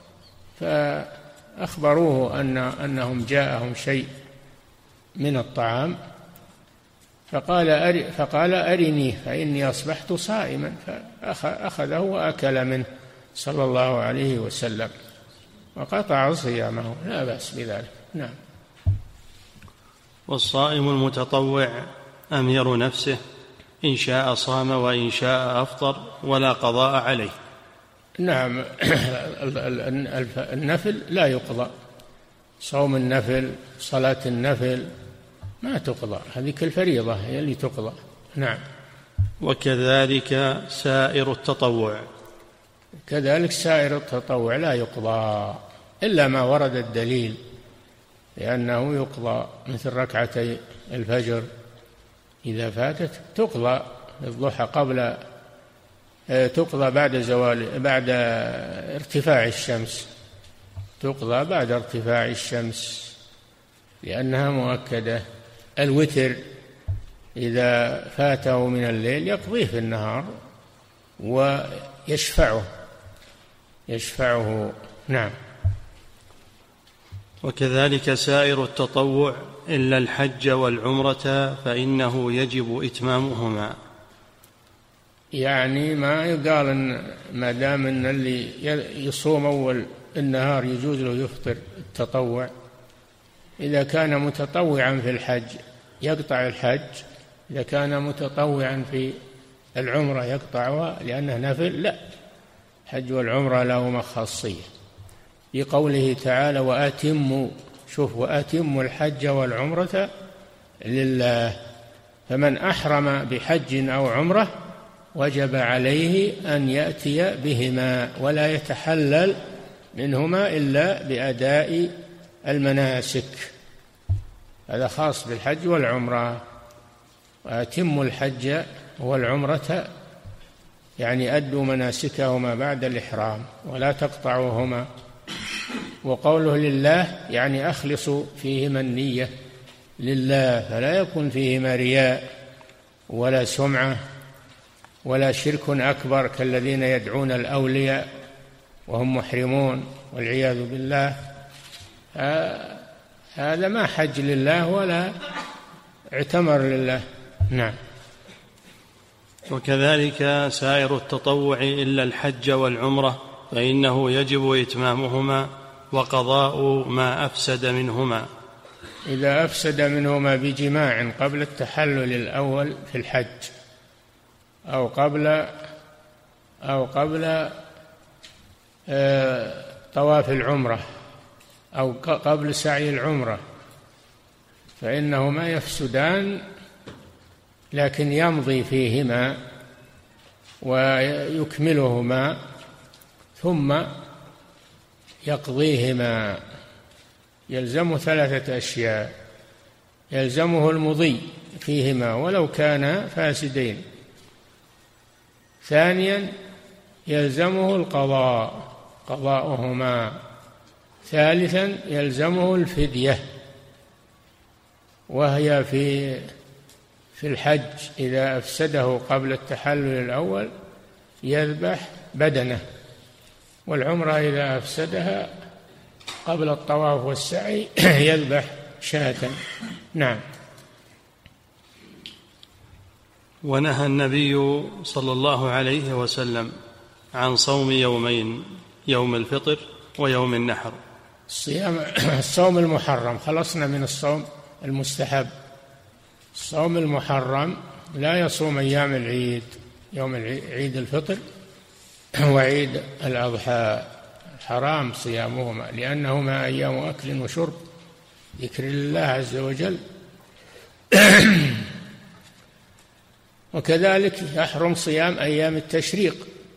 C: فأخبروه أن أنهم جاءهم شيء من الطعام، فقال أري فقال أرني فإني أصبحت صائما، فأخذه وأكل منه صلى الله عليه وسلم وقطع صيامه، لا بأس بذلك. نعم.
B: والصائم المتطوع أمير نفسه، إن شاء صام وإن شاء أفطر ولا قضاء عليه.
C: نعم. النفل لا يقضى، صوم النفل صلاة النفل ما تقضى، هذه الفريضة هي اللي تقضى. نعم.
B: وكذلك سائر التطوع،
C: كذلك سائر التطوع لا يقضى إلا ما ورد الدليل لأنه يقضى، مثل ركعتي الفجر إذا فاتت تقضى الضحى قبل تقضى بعد زوال بعد ارتفاع الشمس، تقضى بعد ارتفاع الشمس لأنها مؤكدة. الوتر إذا فاته من الليل يقضيه في النهار ويشفعه يشفعه. نعم.
B: وكذلك سائر التطوع إلا الحج والعمرة فإنه يجب إتمامهما.
C: يعني ما يقال إن ما دام إن اللي يصوم أول النهار يجوز له يفطر التطوع، إذا كان متطوعا في الحج يقطع الحج، إذا كان متطوعا في العمرة يقطعها لأنه نفل. لا، الحج والعمرة لهما خاصية في قوله تعالى وأتموا، شوف، وأتموا الحج والعمرة لله، فمن أحرم بحج أو عمرة وجب عليه أن يأتي بهما ولا يتحلل منهما إلا بأداء المناسك، هذا خاص بالحج والعمرة. وأتموا الحج والعمرة يعني أدوا مناسكهما بعد الإحرام ولا تقطعوهما. وقوله لله يعني أخلصوا فيهما النية لله، فلا يكون فيهما رياء ولا سمعة ولا شرك أكبر كالذين يدعون الأولياء وهم محرمون والعياذ بالله. هذا ما حج لله ولا اعتمر لله. نعم.
B: وكذلك سائر التطوع إلا الحج والعمرة فإنه يجب إتمامهما وقضاء ما أفسد منهما.
C: إذا أفسد منهما بجماع قبل التحلل الأول في الحج أو قبل أو قبل طواف العمرة أو قبل سعي العمرة فإنهما يفسدان، لكن يمضي فيهما ويكملهما ثم يقضيهما. يلزم ثلاثة أشياء: يلزمه المضي فيهما ولو كان فاسدين، ثانيا يلزمه القضاء قضاؤهما، ثالثا يلزمه الفدية وهي في في الحج إذا أفسده قبل التحلل الأول يذبح بدنه، والعمرة إذا أفسدها قبل الطواف والسعي يذبح شاة. نعم.
B: ونهى النبي صلى الله عليه وسلم عن صوم يومين، يوم الفطر ويوم النحر.
C: الصيام الصوم المحرم، خلصنا من الصوم المستحب. الصوم المحرم لا يصوم أيام العيد، يوم عيد الفطر وعيد الأضحى، حرام صيامهما لأنهما أيام أكل وشرب ذكر الله عز وجل. وكذلك يحرم صيام أيام التشريق،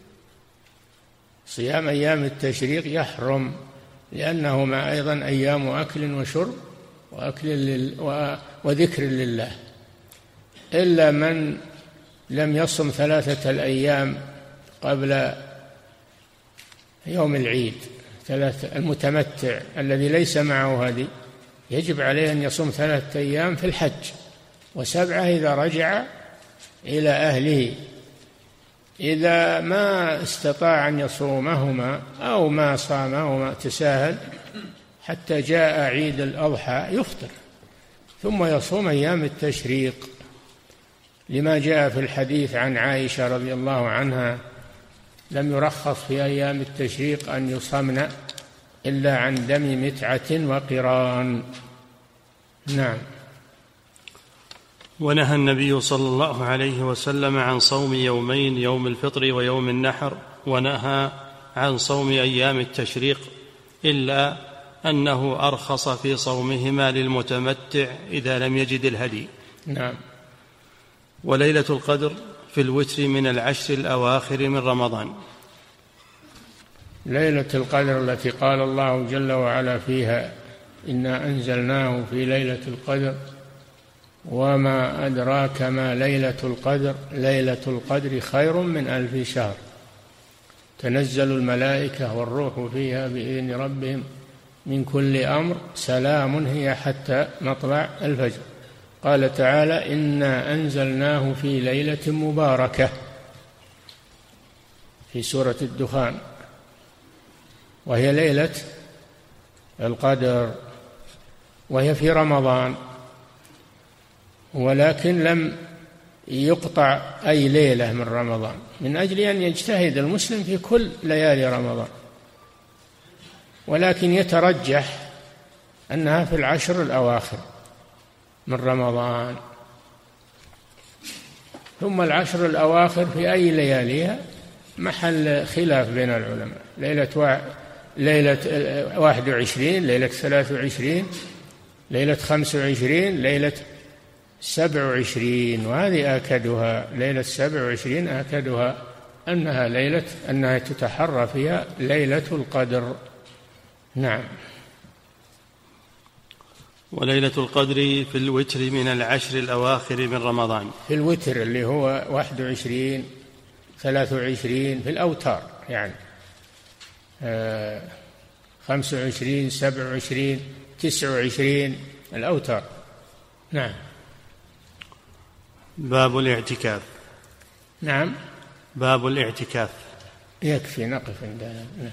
C: صيام أيام التشريق يحرم لأنهما أيضا أيام أكل وشرب وأكل لل... وذكر لله، إلا من لم يصم ثلاثة الأيام قبل يوم العيد. ثلاثة المتمتع الذي ليس معه هدي يجب عليه أن يصوم ثلاثة أيام في الحج وسبعة إذا رجع إلى أهله. إذا ما استطاع أن يصومهما أو ما صامهما تساهل حتى جاء عيد الأضحى يفطر ثم يصوم أيام التشريق، لما جاء في الحديث عن عائشة رضي الله عنها: لم يرخص في أيام التشريق أن يصمن إلا عن دم متعة وقران. نعم.
B: ونهى النبي صلى الله عليه وسلم عن صوم يومين، يوم الفطر ويوم النحر، ونهى عن صوم أيام التشريق، إلا أنه أرخص في صومهما للمتمتع إذا لم يجد الهدي.
C: نعم.
B: وليلة القدر في الوتر من العشر الأواخر من رمضان.
C: ليلة القدر التي قال الله جل وعلا فيها: إنا أنزلناه في ليلة القدر وما أدراك ما ليلة القدر ليلة القدر خير من ألف شهر تنزل الملائكة والروح فيها بإذن ربهم من كل أمر سلام هي حتى مطلع الفجر. قال تعالى: إنا أنزلناه في ليلة مباركة في سورة الدخان، وهي ليلة القدر، وهي في رمضان، ولكن لم يقطع أي ليلة من رمضان من أجل أن يجتهد المسلم في كل ليالي رمضان، ولكن يترجح أنها في العشر الأواخر من رمضان. ثم العشر الأواخر في أي لياليها محل خلاف بين العلماء: ليلة وا... ليلة واحد وعشرين، ليلة ثلاث وعشرين، ليلة خمس وعشرين، ليلة سبع وعشرين، وهذه آكدها. ليلة سبع وعشرين آكدها أنها ليلة أنها تتحرى فيها ليلة القدر. نعم.
B: وليلة القدر في الوتر من العشر الأواخر من رمضان.
C: في الوتر اللي هو واحد وعشرين، ثلاث وعشرين، في الأوتار يعني آه خمس وعشرين، سبع وعشرين، تسع وعشرين، الأوتار. نعم.
B: باب الاعتكاف.
C: نعم.
B: باب الاعتكاف.
C: يكفي نقف عندنا. نعم.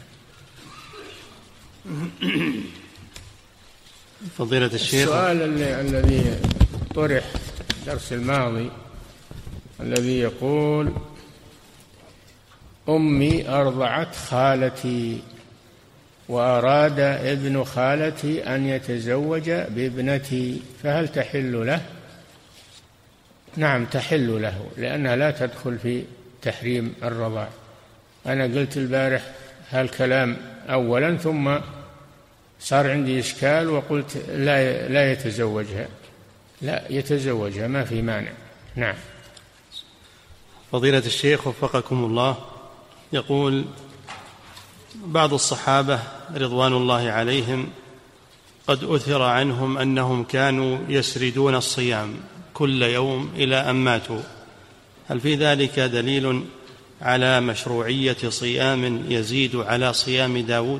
B: فضيلة الشيخ،
C: السؤال الذي طرح الدرس الماضي الذي يقول: أمي أرضعت خالتي وأراد ابن خالتي أن يتزوج بابنتي فهل تحل له؟ نعم تحل له، لأنها لا تدخل في تحريم الرضاع. أنا قلت البارح هالكلام أولا، ثم صار عندي إشكال وقلت لا لا يتزوجها، لا يتزوجها ما في مانع. نعم.
B: فضيلة الشيخ وفقكم الله، يقول بعض الصحابة رضوان الله عليهم قد أثر عنهم أنهم كانوا يسردون الصيام كل يوم إلى أن ماتوا، هل في ذلك دليل على مشروعية صيام يزيد على صيام داود؟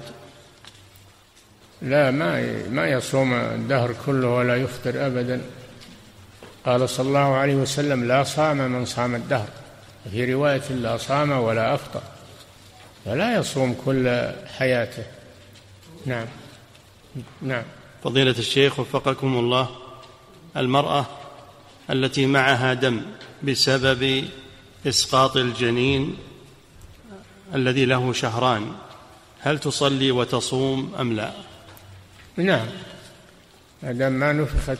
C: لا، ما ما يصوم الدهر كله ولا يفطر أبدا. قال صلى الله عليه وسلم لا صام من صام الدهر، في رواية لا صام ولا أفطر، فلا يصوم كل حياته. نعم. نعم.
B: فضيلة الشيخ وفقكم الله، المرأة التي معها دم بسبب إسقاط الجنين الذي له شهران، هل تصلي وتصوم أم لا؟
C: نعم، ما دام ما نفخت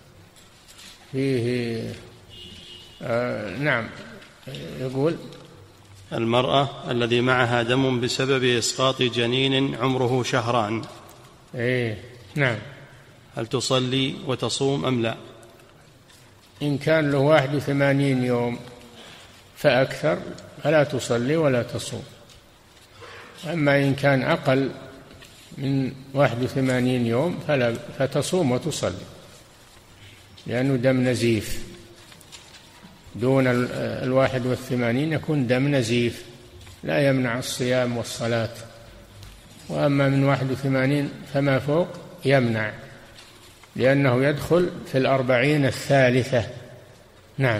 C: فيه. آه نعم. يقول
B: المرأة الذي معها دم بسبب إسقاط جنين عمره شهران،
C: إيه نعم،
B: هل تصلي وتصوم أم لا؟
C: إن كان له واحد وثمانين يوم فأكثر فلا تصلي ولا تصوم، أما إن كان أقل من واحد وثمانين يوم فلا فتصوم وتصلي، لأنه دم نزيف. دون الواحد والثمانين يكون دم نزيف لا يمنع الصيام والصلاة، وأما من واحد وثمانين فما فوق يمنع، لأنه يدخل في الأربعين الثالثة. نعم.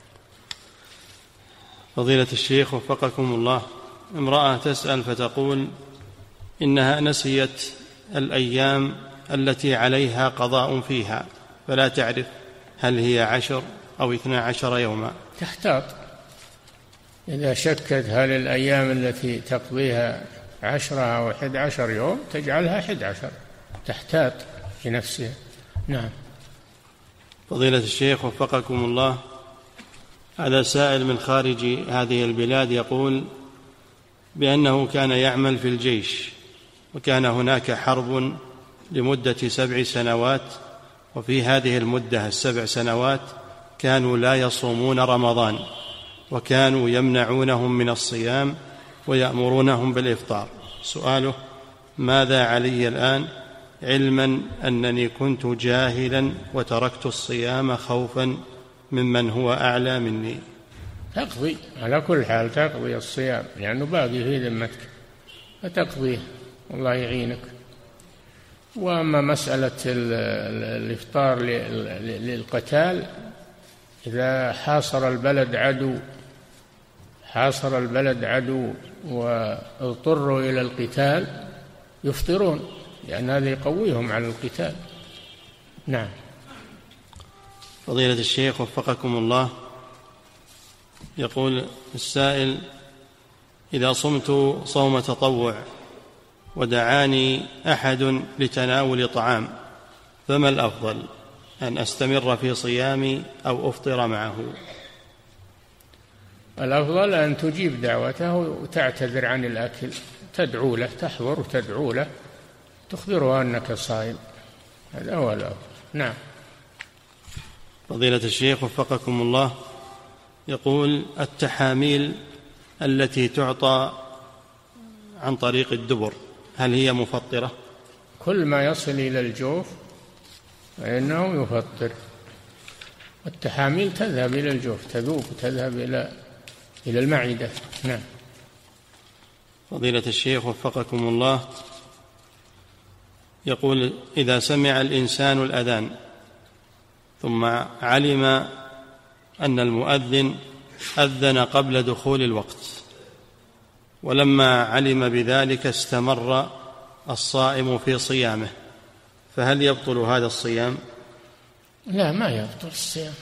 B: فضيلة الشيخ وفقكم الله، امرأة تسأل فتقول إنها نسيت الأيام التي عليها قضاء فيها، فلا تعرف هل هي عشر أو اثنا عشر يوما.
C: تحتاط، إذا شكت هل الأيام التي تقضيها عشرة أو أحد عشر يوم تجعلها أحد عشر، تحتاط في نفسها. نعم.
B: فضيلة الشيخ وفقكم الله، هذا سائل من خارج هذه البلاد يقول بأنه كان يعمل في الجيش، وكان هناك حرب لمدة سبع سنوات، وفي هذه المدة السبع سنوات كانوا لا يصومون رمضان، وكانوا يمنعونهم من الصيام ويأمرونهم بالإفطار. سؤاله: ماذا علي الآن، علما أنني كنت جاهلا وتركت الصيام خوفا ممن هو أعلى مني؟
C: تقضي على كل حال، تقضي الصيام لأنه باقي في ذمتك فتقضيه، الله يعينك. وأما مسألة الإفطار للقتال، إذا حاصر البلد عدو حاصر البلد عدو واضطروا إلى القتال يفطرون، لأن هذا يقويهم على القتال. نعم.
B: فضيلة الشيخ وفقكم الله، يقول السائل: إذا صمت صوم تطوع ودعاني أحد لتناول طعام فما الأفضل، أن أستمر في صيامي أو أفطر معه؟
C: الأفضل أن تجيب دعوته وتعتذر عن الأكل، تدعو له، تحضر وتدعو له، تخبره أنك صائم، هذا هو الأفضل. نعم.
B: فضيلة الشيخ وفقكم الله، يقول: التحاميل التي تعطى عن طريق الدبر هل هي مفطرة؟
C: كل ما يصل إلى الجوف فإنه يفطر. التحاميل تذهب إلى الجوف، تذوب وتذهب إلى إلى المعدة. نعم.
B: فضيلة الشيخ وفقكم الله، يقول: إذا سمع الإنسان الأذان ثم علم أن المؤذن أذن قبل دخول الوقت، ولما علم بذلك استمر الصائم في صيامه، فهل يبطل هذا الصيام؟
C: لا، ما يبطل الصيام،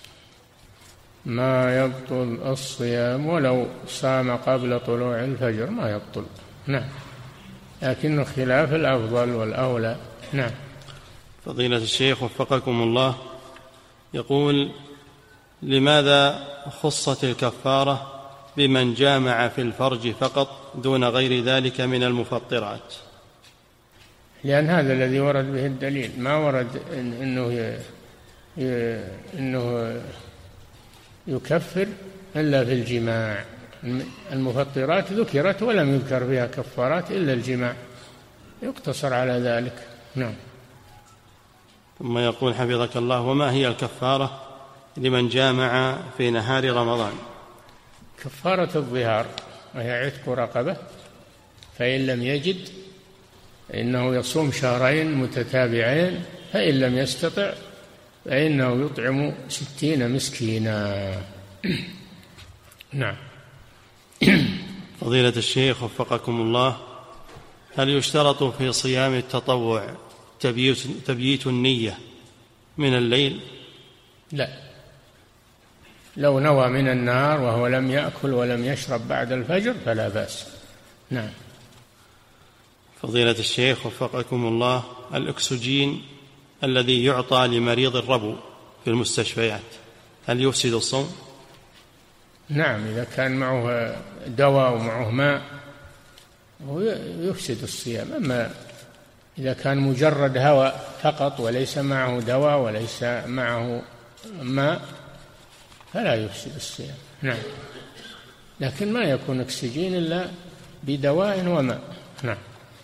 C: ما يبطل الصيام ولو صام قبل طلوع الفجر، ما يبطل. نعم. لكنه خلاف الأفضل والأولى. نعم.
B: فضيلة الشيخ وفقكم الله، يقول: لماذا خصت الكفارة بمن جامع في الفرج فقط دون غير ذلك من المفطرات؟
C: لأن هذا الذي ورد به الدليل، ما ورد إن إنه ي... ي... إنه يكفر إلا في الجماع. المفطرات ذكرت ولم يذكر فيها كفارات إلا الجماع، يقتصر على ذلك. نعم.
B: ثم يقول حفظك الله: وما هي الكفارة لمن جامع في نهار رمضان؟
C: كفارة الظهار، وهي عتق رقبة، فإن لم يجد إنه يصوم شهرين متتابعين، فإن لم يستطع فإنه يطعم ستين مسكينا. نعم.
B: فضيلة الشيخ وفقكم الله، هل يشترط في صيام التطوع تبييت, تبييت النية من الليل؟
C: لا، لو نوى من النهار وهو لم يأكل ولم يشرب بعد الفجر فلا بأس. نعم.
B: فضيلة الشيخ وفقكم الله، الأكسجين الذي يعطى لمريض الربو في المستشفيات هل يفسد الصوم؟
C: نعم، إذا كان معه دواء ومعه ماء يفسد الصيام. أما إذا كان مجرد هواء فقط وليس معه دواء وليس معه ماء فلا يفسد الصيام. نعم. لكن ما يكون أكسجين إلا بدواء وماء. نعم.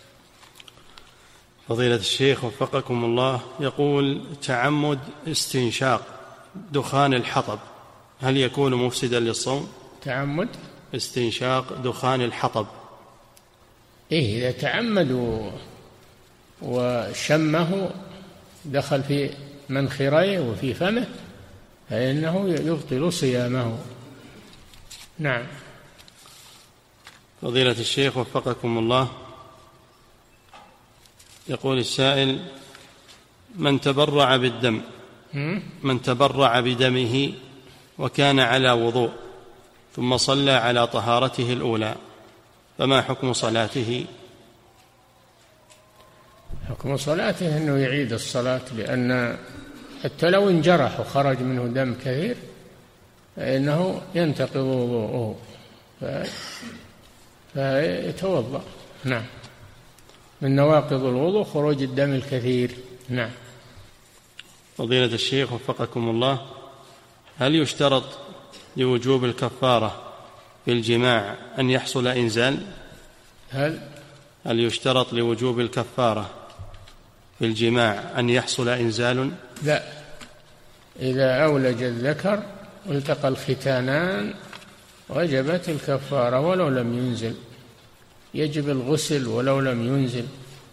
B: فضيلة الشيخ وفقكم الله، يقول: تعمد استنشاق دخان الحطب هل يكون مفسدا للصوم؟
C: تعمد
B: استنشاق دخان الحطب،
C: إيه، إذا تعمد وشمه دخل في منخريه وفي فمه فإنه يبطل صيامه. نعم.
B: فضيلة الشيخ وفقكم الله، يقول السائل: من تبرع بالدم من تبرع بدمه وكان على وضوء ثم صلى على طهارته الأولى فما حكم صلاته؟
C: حكم صلاته أنه يعيد الصلاة، لأن حتى لو انجرح وخرج منه دم كثير فإنه ينتقض وضوءه فيتوضأ. نعم. من نواقض الوضوء خروج الدم الكثير. نعم.
B: فضيلة الشيخ وفقكم الله، هل يشترط لوجوب الكفارة في الجماع أن يحصل إنزال؟
C: هل
B: هل يشترط لوجوب الكفارة في الجماع أن يحصل إنزال؟
C: لا، إذا أولج الذكر والتقى الختانان وجبت الكفارة ولو لم ينزل، يجب الغسل ولو لم ينزل،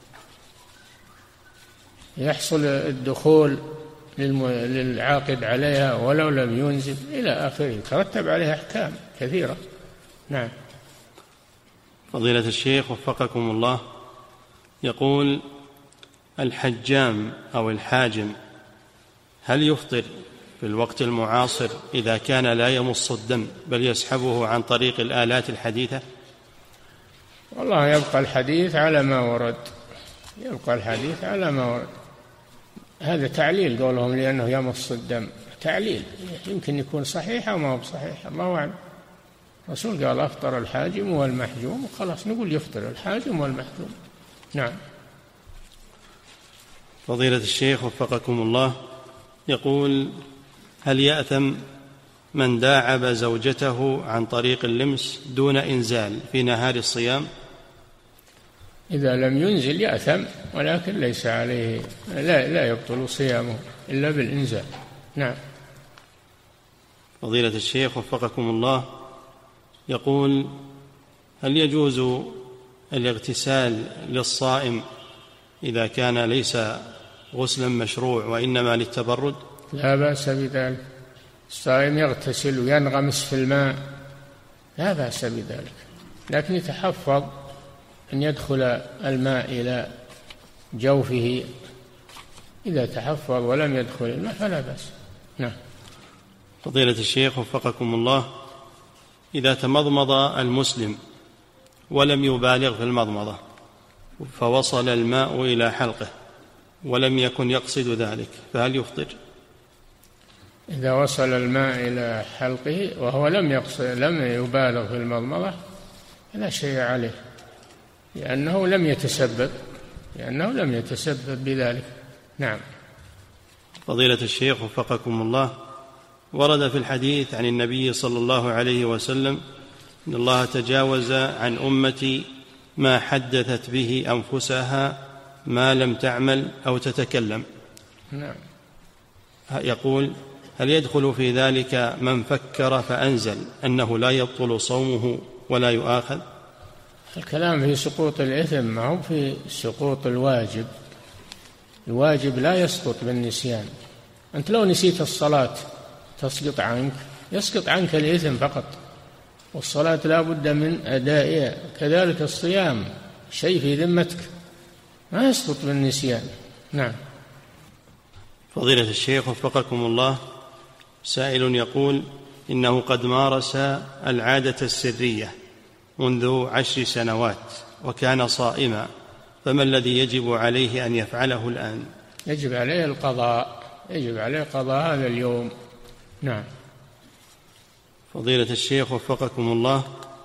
C: يحصل الدخول للعاقد عليها ولو لم ينزل إلى آخره، يترتب عليها أحكام كثيرة. نعم.
B: فضيلة الشيخ وفقكم الله، يقول: الحجام أو الحاجم هل يفطر في الوقت المعاصر إذا كان لا يمص الدم بل يسحبه عن طريق الآلات الحديثة؟
C: والله يبقى الحديث على ما ورد، يبقى الحديث على ما ورد. هذا تعليل قولهم لأنه يمص الدم، تعليل يمكن يكون صحيح أو ما هو صحيح، الله أعلم. الرسول قال: أفطر الحاجم والمحجوم، وخلاص نقول يفطر الحاجم والمحجوم. نعم.
B: فضيلة الشيخ وفقكم الله، يقول: هل يأثم من داعب زوجته عن طريق اللمس دون إنزال في نهار الصيام؟
C: إذا لم ينزل يأثم، ولكن ليس عليه، لا, لا يبطل صيامه إلا بالإنزال. نعم.
B: فضيلة الشيخ وفقكم الله، يقول: هل يجوز الاغتسال للصائم إذا كان ليس غسلا مشروع وإنما للتبرد؟
C: لا بأس بذلك، الصائم يغتسل وينغمس في الماء لا بأس بذلك، لكن يتحفظ أن يدخل الماء إلى جوفه، إذا تحفظ ولم يدخل الماء فلا بأس. نعم.
B: فضيلة الشيخ وفقكم الله، إذا تمضمض المسلم ولم يبالغ في المضمضة فوصل الماء إلى حلقه ولم يكن يقصد ذلك فهل يفطر؟
C: إذا وصل الماء إلى حلقه وهو لم يقصد لم يبالغ في المضمضة لا شيء عليه، لأنه لم يتسبب لأنه لم يتسبب بذلك. نعم.
B: فضيلة الشيخ وفقكم الله، ورد في الحديث عن النبي صلى الله عليه وسلم إن الله تجاوز عن أمتي ما حدثت به أنفسها ما لم تعمل أو تتكلم.
C: نعم.
B: يقول: هل يدخل في ذلك من فكر فأنزل أنه لا يبطل صومه ولا يؤاخذ؟
C: الكلام في سقوط الإثم ما هو في سقوط الواجب. الواجب لا يسقط بالنسيان. أنت لو نسيت الصلاة تسقط عنك، يسقط عنك الإثم فقط، والصلاة لا بد من أدائها. كذلك الصيام شيء في ذمتك ما يسقط بالنسيان. نعم.
B: فضيلة الشيخ وفقكم الله، سائل يقول إنه قد مارس العادة السرية منذ عشر سنوات وكان صائما، فما الذي يجب عليه أن يفعله الآن؟
C: يجب عليه القضاء، يجب عليه قضاء هذا اليوم. نعم.
B: فضيلة الشيخ وفقكم الله،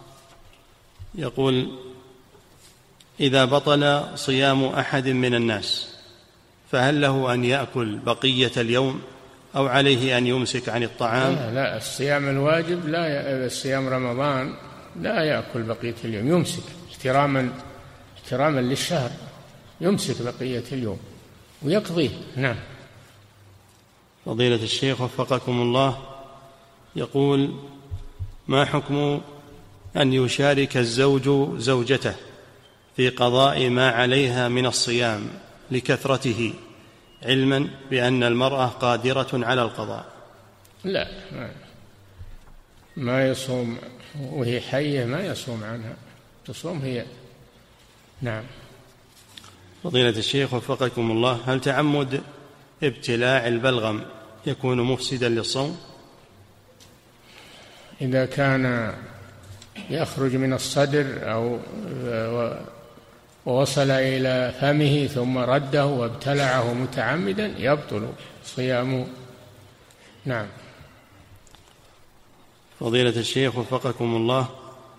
B: يقول: إذا بطل صيام أحد من الناس فهل له أن يأكل بقية اليوم أو عليه أن يمسك عن الطعام؟
C: لا, لا الصيام الواجب لا ي... الصيام رمضان لا يأكل بقية اليوم، يمسك احتراما احتراما للشهر، يمسك بقية اليوم ويقضيه. نعم.
B: فضيلة الشيخ وفقكم الله، يقول: ما حكم أن يشارك الزوج زوجته في قضاء ما عليها من الصيام لكثرته، علما بأن المرأة قادرة على القضاء؟
C: لا، ما يصوم وهي حية، ما يصوم عنها، تصوم هي. نعم.
B: فضيلة الشيخ وفقكم الله، هل تعمد ابتلاع البلغم يكون مفسدا للصوم؟
C: إذا كان يخرج من الصدر أو ووصل إلى فمه ثم رده وابتلعه متعمدا يبطل صيامه. نعم.
B: فضيلة الشيخ وفقكم الله،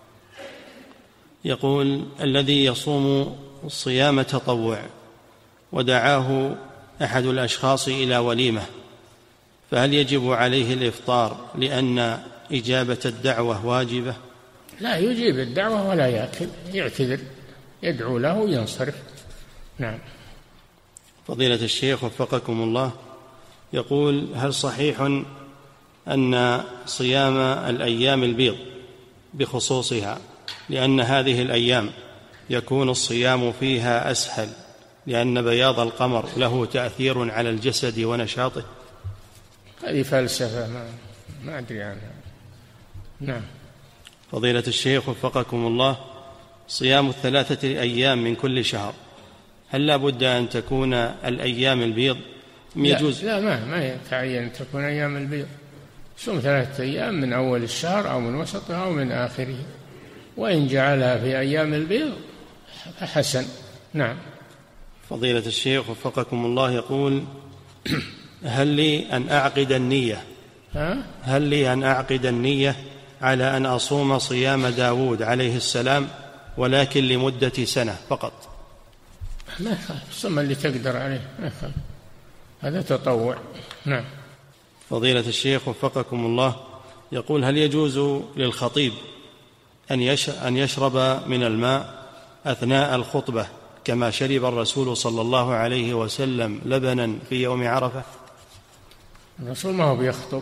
B: يقول: الذي يصوم صيام تطوع ودعاه أحد الأشخاص إلى وليمة فهل يجب عليه الإفطار لأن إجابة الدعوة واجبة؟
C: لا، يجيب الدعوة ولا يأكل، يعتذر، يدعو له وينصرف. نعم.
B: فضيلة الشيخ وفقكم الله، يقول: هل صحيح أن صيام الأيام البيض بخصوصها لأن هذه الأيام يكون الصيام فيها أسهل لأن بياض القمر له تأثير على الجسد ونشاطه؟
C: هذه فلسفة ما, ما أدري عنها. نعم.
B: فضيلة الشيخ وفقكم الله، صيام الثلاثة أيام من كل شهر هل لا بد أن تكون الأيام البيض؟ يجوز؟
C: لا, لا ما, ما يتعين أن تكون أيام البيض. صوم ثلاثة أيام من أول الشهر أو من وسطها أو من آخره، وإن جعلها في أيام البيض فحسن. نعم.
B: فضيلة الشيخ وفقكم الله، يقول: هل لي أن أعقد النية
C: ها؟
B: هل لي أن أعقد النية على أن أصوم صيام داود عليه السلام ولكن لمدة سنة فقط؟
C: ما يخالف، صم اللي تقدر عليه، ما يخالف، هذا تطوع. نعم.
B: فضيلة الشيخ وفقكم الله، يقول: هل يجوز للخطيب أن يشرب من الماء أثناء الخطبة كما شرب الرسول صلى الله عليه وسلم لبنا في يوم عرفة؟
C: الرسول ما هو بيخطب،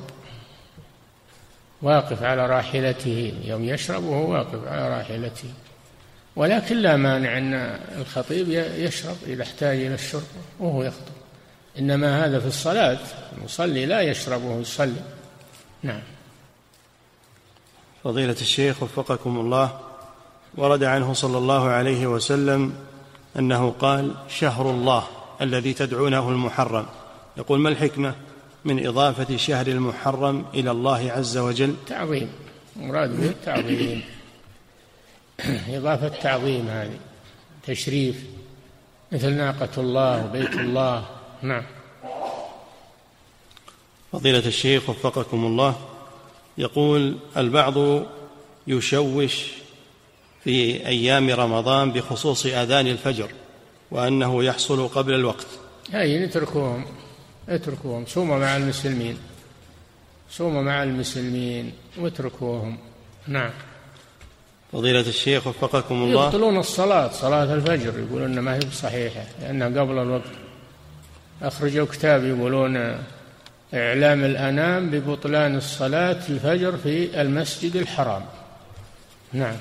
C: واقف على راحلته يوم يشرب وهو واقف على راحلته، ولكن لا مانع أن الخطيب يشرب إذا احتاج إلى الشرب وهو يخطب، إنما هذا في الصلاة، المصلي لا يشرب وهو يصلي. نعم.
B: فضيلة الشيخ وفقكم الله، ورد عنه صلى الله عليه وسلم أنه قال: شهر الله الذي تدعونه المحرم. يقول: ما الحكمة من إضافة شهر المحرم إلى الله عز وجل؟
C: تعظيم، مراد به التعظيم، إضافة تعظيم، هذه تشريف. مثل ناقة الله وبيت الله. نعم.
B: فضيلة الشيخ وفقكم الله، يقول البعض يشوش في أيام رمضان بخصوص آذان الفجر وأنه يحصل قبل الوقت.
C: هاي اتركوهم اتركوهم صوموا مع المسلمين، صوموا مع المسلمين واتركوهم. نعم.
B: فضيلة الشيخ وفقكم الله،
C: يبطلون الصلاة، صلاة الفجر، يقولون ما هي صحيحة لأنها قبل الوقت. أخرجوا كتاب يقولون إعلام الأنام ببطلان الصلاة الفجر في المسجد الحرام. نعم.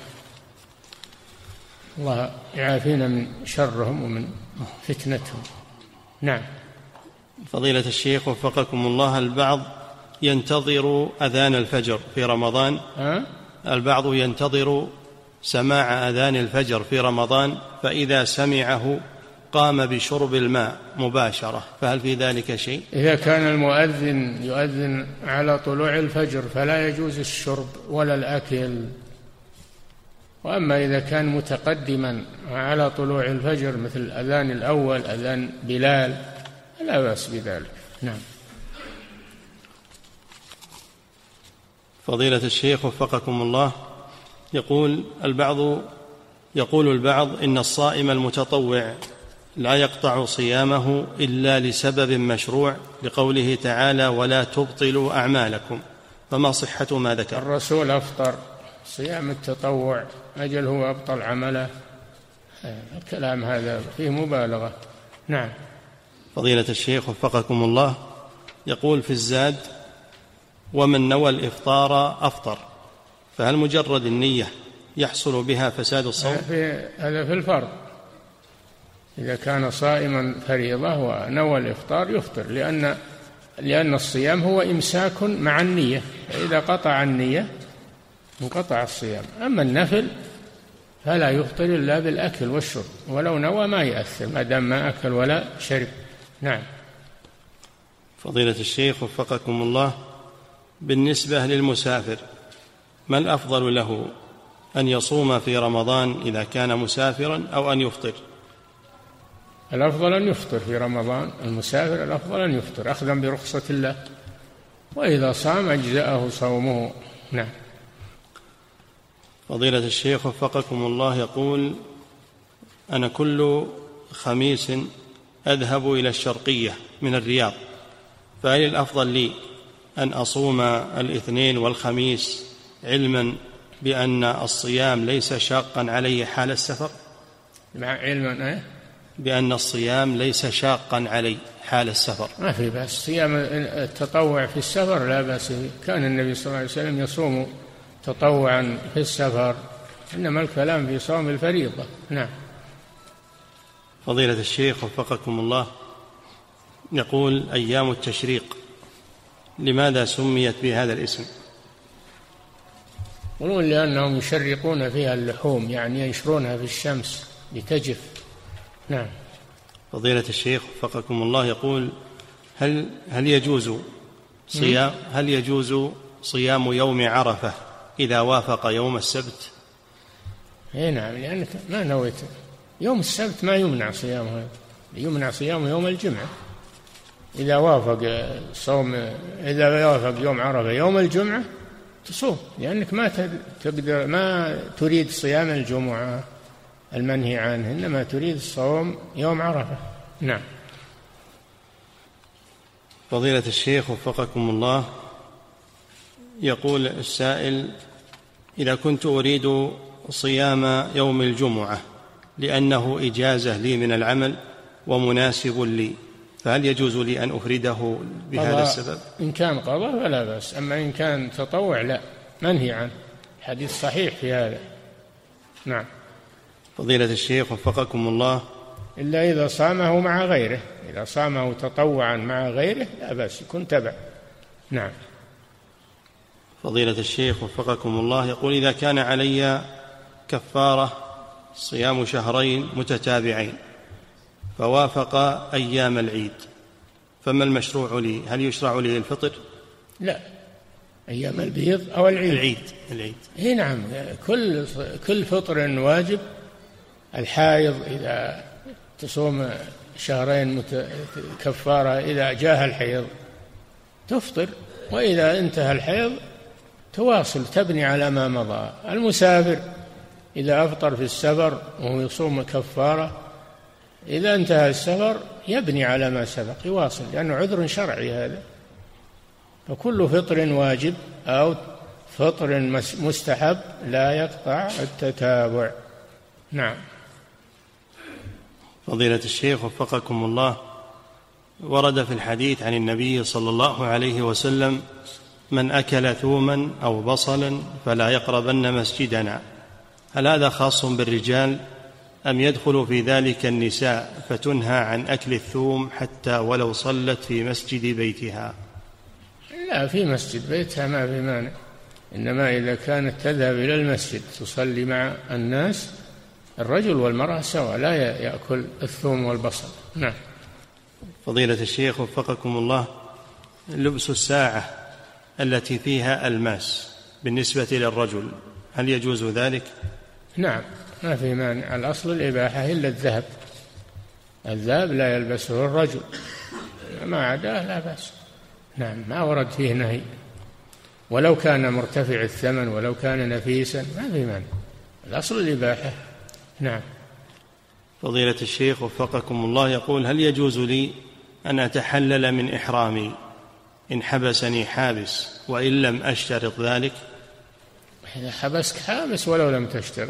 C: الله يعافينا من شرهم ومن فتنتهم. نعم.
B: فضيلة الشيخ وفقكم الله، البعض ينتظر أذان الفجر في رمضان.
C: أه؟
B: البعض ينتظر سماع أذان الفجر في رمضان، فإذا سمعه قام بشرب الماء مباشرة، فهل في ذلك شيء؟
C: إذا كان المؤذن يؤذن على طلوع الفجر فلا يجوز الشرب ولا الأكل. وأما إذا كان متقدما على طلوع الفجر مثل الأذان الأول أذان بلال لا بأس بذلك. نعم.
B: فضيلة الشيخ وفقكم الله، يقول البعض يقول البعض إن الصائم المتطوع لا يقطع صيامه إلا لسبب مشروع، لقوله تعالى ولا تبطلوا أعمالكم، فما صحة ما ذكر؟
C: الرسول أفطر صيام التطوع، أجل هو أبطل عمله؟ الكلام هذا فيه مبالغة. نعم.
B: فضيلة الشيخ وفقكم الله، يقول في الزاد ومن نوى الإفطار أفطر، فهل مجرد النية يحصل بها فساد الصوم؟
C: هذا في الفرض، إذا كان صائما فريضة ونوى الإفطار يفطر، لأن لأن الصيام هو إمساك مع النية، فإذا قطع النية انقطع الصيام. أما النفل فلا يفطر إلا بالأكل والشرب، ولو نوى ما يأثر ما دام ما أكل ولا شرب. نعم.
B: فضيلة الشيخ وفقكم الله، بالنسبة للمسافر ما الأفضل له، أن يصوم في رمضان إذا كان مسافرا أو أن يفطر؟
C: الأفضل أن يفطر في رمضان، المسافر الأفضل أن يفطر أخذا برخصة الله، وإذا صام أجزأه صومه. نعم.
B: فضيلة الشيخ وفقكم الله، يقول أنا كل خميس أذهب إلى الشرقية من الرياض، فهل الأفضل لي أن أصوم الاثنين والخميس علما بأن الصيام ليس شاقا علي حال السفر؟
C: مع علما إيه؟
B: بأن الصيام ليس شاقا علي حال السفر.
C: ما في بأس، صيام التطوع في السفر لا بأس به، كان النبي صلى الله عليه وسلم يصوم تطوعا في السفر، إنما الكلام في صوم الفريضة. نعم.
B: فضيلة الشيخ وفقكم الله، يقول أيام التشريق لماذا سميت بهذا الاسم؟
C: يقولون لأنهم يشرقون فيها اللحوم، يعني ينشرونها في الشمس لتجف. نعم.
B: فضيلة الشيخ وفقكم الله، يقول هل هل يجوز صيام هل يجوز صيام يوم عرفة إذا وافق يوم السبت؟
C: اي نعم، لأنك ما نويت يوم السبت ما يمنع صيامه، يمنع صيامه يوم الجمعة. إذا وافق صوم إذا وافق يوم عرفة يوم الجمعة تصوم، لأنك ما تقدر ما تريد صيام الجمعة المنهي عنه، إنما تريد الصوم يوم عرفة. نعم.
B: فضيلة الشيخ وفقكم الله، يقول السائل إذا كنت أريد صيام يوم الجمعة لأنه إجازة لي من العمل ومناسب لي، فهل يجوز لي أن أفرده بهذا السبب؟
C: إن كان قضاء فلا بأس، أما إن كان تطوع لا، منهي عنه، حديث صحيح في هذا. نعم.
B: فضيلة الشيخ وفقكم الله،
C: إلا إذا صامه مع غيره، إذا صامه تطوعا مع غيره لا بأس، يكون تبع. نعم.
B: فضيلة الشيخ وفقكم الله، يقول إذا كان علي كفارة صيام شهرين متتابعين فوافق أيام العيد، فما المشروع لي؟ هل يشرع لي الفطر؟
C: لا، أيام البيض أو العيد.
B: العيد العيد
C: إيه نعم، كل كل فطر واجب. الحائض إذا تصوم شهرين كفارة إذا جاء الحيض تفطر، وإذا انتهى الحيض تواصل تبني على ما مضى. المسافر إذا أفطر في السفر وهو يصوم كفارة، إذا انتهى السفر يبني على ما سبق يواصل، لأنه عذر شرعي هذا. فكل فطر واجب أو فطر مستحب لا يقطع التتابع. نعم.
B: فضيلة الشيخ وفقكم الله، ورد في الحديث عن النبي صلى الله عليه وسلم: من أكل ثوما أو بصلا فلا يقربن مسجدنا. هل هذا خاص بالرجال أم يدخل في ذلك النساء فتنهى عن أكل الثوم حتى ولو صلت في مسجد بيتها؟
C: لا، في مسجد بيتها ما في مانع، إنما إذا كانت تذهب إلى المسجد تصلي مع الناس، الرجل والمرأة سواء لا يأكل الثوم والبصل. نعم.
B: فضيلة الشيخ وفقكم الله، لبس الساعة التي فيها ألماس بالنسبة للرجل هل يجوز ذلك؟
C: نعم، ما في مانع، الأصل الإباحة إلا الذهب، الذهب لا يلبسه الرجل، ما عداه لا بأس. نعم، ما ورد فيه نهي، ولو كان مرتفع الثمن ولو كان نفيسا ما في مانع، الأصل الإباحة. نعم.
B: فضيلة الشيخ وفقكم الله يقول: هل يجوز لي أن أتحلل من إحرامي إن حبسني حابس وإن لم أشترط ذلك؟
C: إذا حبسك حابس ولو لم تشترط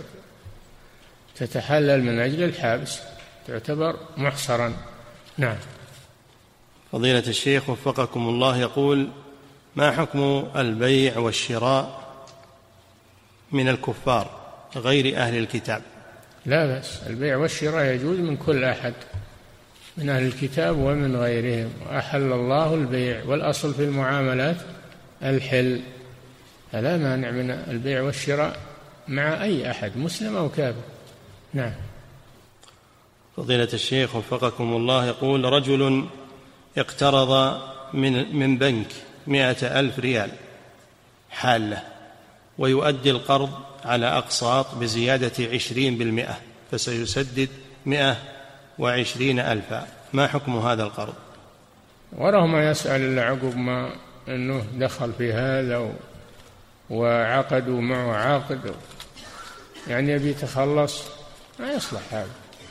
C: تتحلل من أجل الحابس، تعتبر محصرا. نعم.
B: فضيلة الشيخ وفقكم الله يقول: ما حكم البيع والشراء من الكفار غير أهل الكتاب؟
C: لا بأس، البيع والشراء يجوز من كل أحد من أهل الكتاب ومن غيرهم، وأحل الله البيع، والأصل في المعاملات الحل، فلا مانع من البيع والشراء مع أي أحد مسلم أو كافر. نعم.
B: فضيلة الشيخ وفقكم الله يقول: رجل اقترض من من بنك مائة ألف ريال حالة، ويؤدي القرض على أقساط بزيادة عشرين بالمئة، فسيسدد مائة وعشرين ألفا، ما حكم هذا القرض؟
C: وله ما يسأل إلا عقب ما أنه دخل في هذا وعقدوا معه عقد، يعني يبي يتخلص، ما يصلح هذا،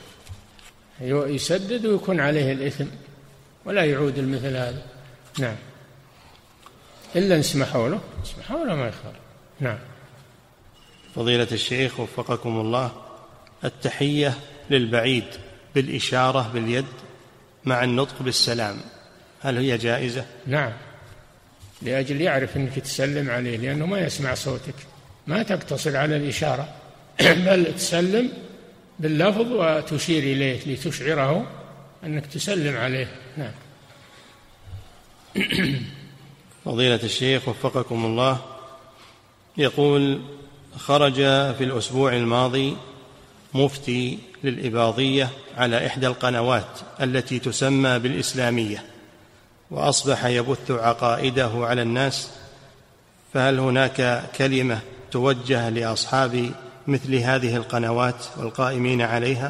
C: يسدد ويكون عليه الإثم ولا يعود المثل هذا. نعم. إلا نسمحوا له، نسمحوا له ما يخالف. نعم.
B: فضيلة الشيخ وفقكم الله، التحية للبعيد بالإشارة باليد مع النطق بالسلام هل هي جائزة؟
C: نعم، لأجل يعرف أنك تسلم عليه، لأنه ما يسمع صوتك، ما تقتصر على الإشارة بل تسلم باللفظ وتشير إليه لتشعره أنك تسلم عليه. نعم.
B: فضيلة الشيخ وفقكم الله يقول: خرج في الأسبوع الماضي مفتي للإباضية على إحدى القنوات التي تسمى بالإسلامية، وأصبح يبث عقائده على الناس، فهل هناك كلمة توجه لأصحاب مثل هذه القنوات والقائمين عليها؟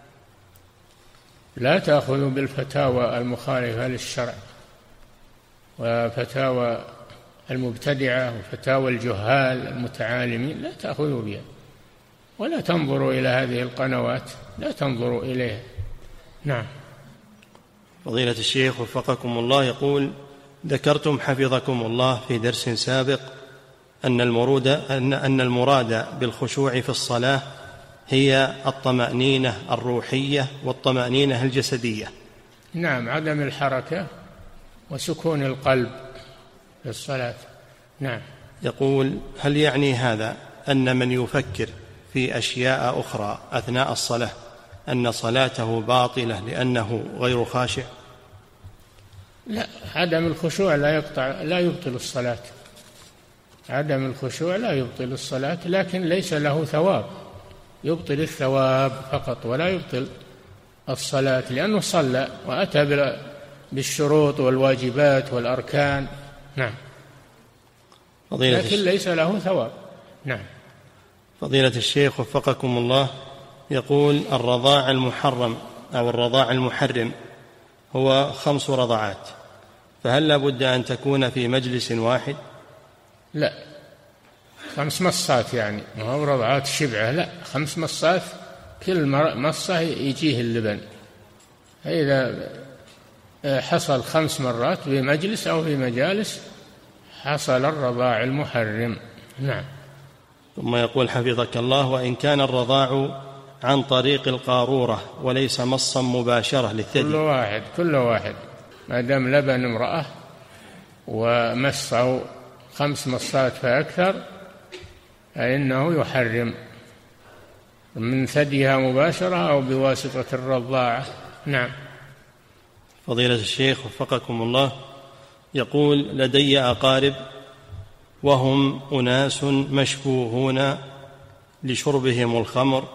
C: لا تأخذوا بالفتاوى المخالفة للشرع وفتاوى المبتدعة وفتاوى الجهال المتعالمين، لا تأخذوا بها، ولا تنظروا إلى هذه القنوات، لا تنظروا إليها. نعم.
B: فضيلة الشيخ وفقكم الله يقول: ذكرتم حفظكم الله في درس سابق أن المرود أن أن المراد بالخشوع في الصلاة هي الطمأنينة الروحية والطمأنينة الجسدية.
C: نعم، عدم الحركة وسكون القلب في الصلاة. نعم.
B: يقول: هل يعني هذا أن من يفكر في أشياء أخرى أثناء الصلاة أن صلاته باطلة لأنه غير خاشع؟
C: لا، عدم الخشوع لا يقطع لا يبطل الصلاة، عدم الخشوع لا يبطل الصلاة، لكن ليس له ثواب، يبطل الثواب فقط ولا يبطل الصلاة، لأنه صلى وأتى بالشروط والواجبات والأركان. نعم. لكن ليس له ثواب. نعم.
B: فضيلة الشيخ وفقكم الله يقول: الرضاع المحرم أو الرضاع المحرم هو خمس رضعات، فهل لا بد أن تكون في مجلس واحد؟
C: لا، خمس مصات يعني، ما هو رضعات شبعة، لا، خمس مصات كل مصة يجيه اللبن. إذا حصل خمس مرات في مجلس أو في مجالس حصل الرضاع المحرم. نعم.
B: ثم يقول حفظك الله: وإن كان الرضاع عن طريق القارورة وليس مصا مباشرة للثدي؟
C: كل واحد كل واحد ما دام لبن امرأة ومصه خمس مصات فأكثر فإنه يحرم من ثديها مباشرة أو بواسطة الرضاعة. نعم.
B: فضيلة الشيخ وفقكم الله، يقول: لدي أقارب وهم أناس مشبوهون لشربهم الخمر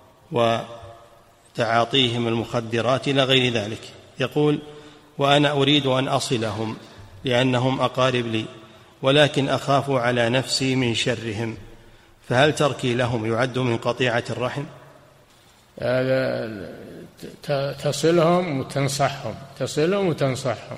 B: وتعاطيهم المخدرات إلى غير ذلك. يقول: وأنا أريد أن أصلهم لأنهم أقارب لي، ولكن أخاف على نفسي من شرهم، فهل تركي لهم يعد من قطيعة الرحم؟
C: تصلهم وتنصحهم تصلهم وتنصحهم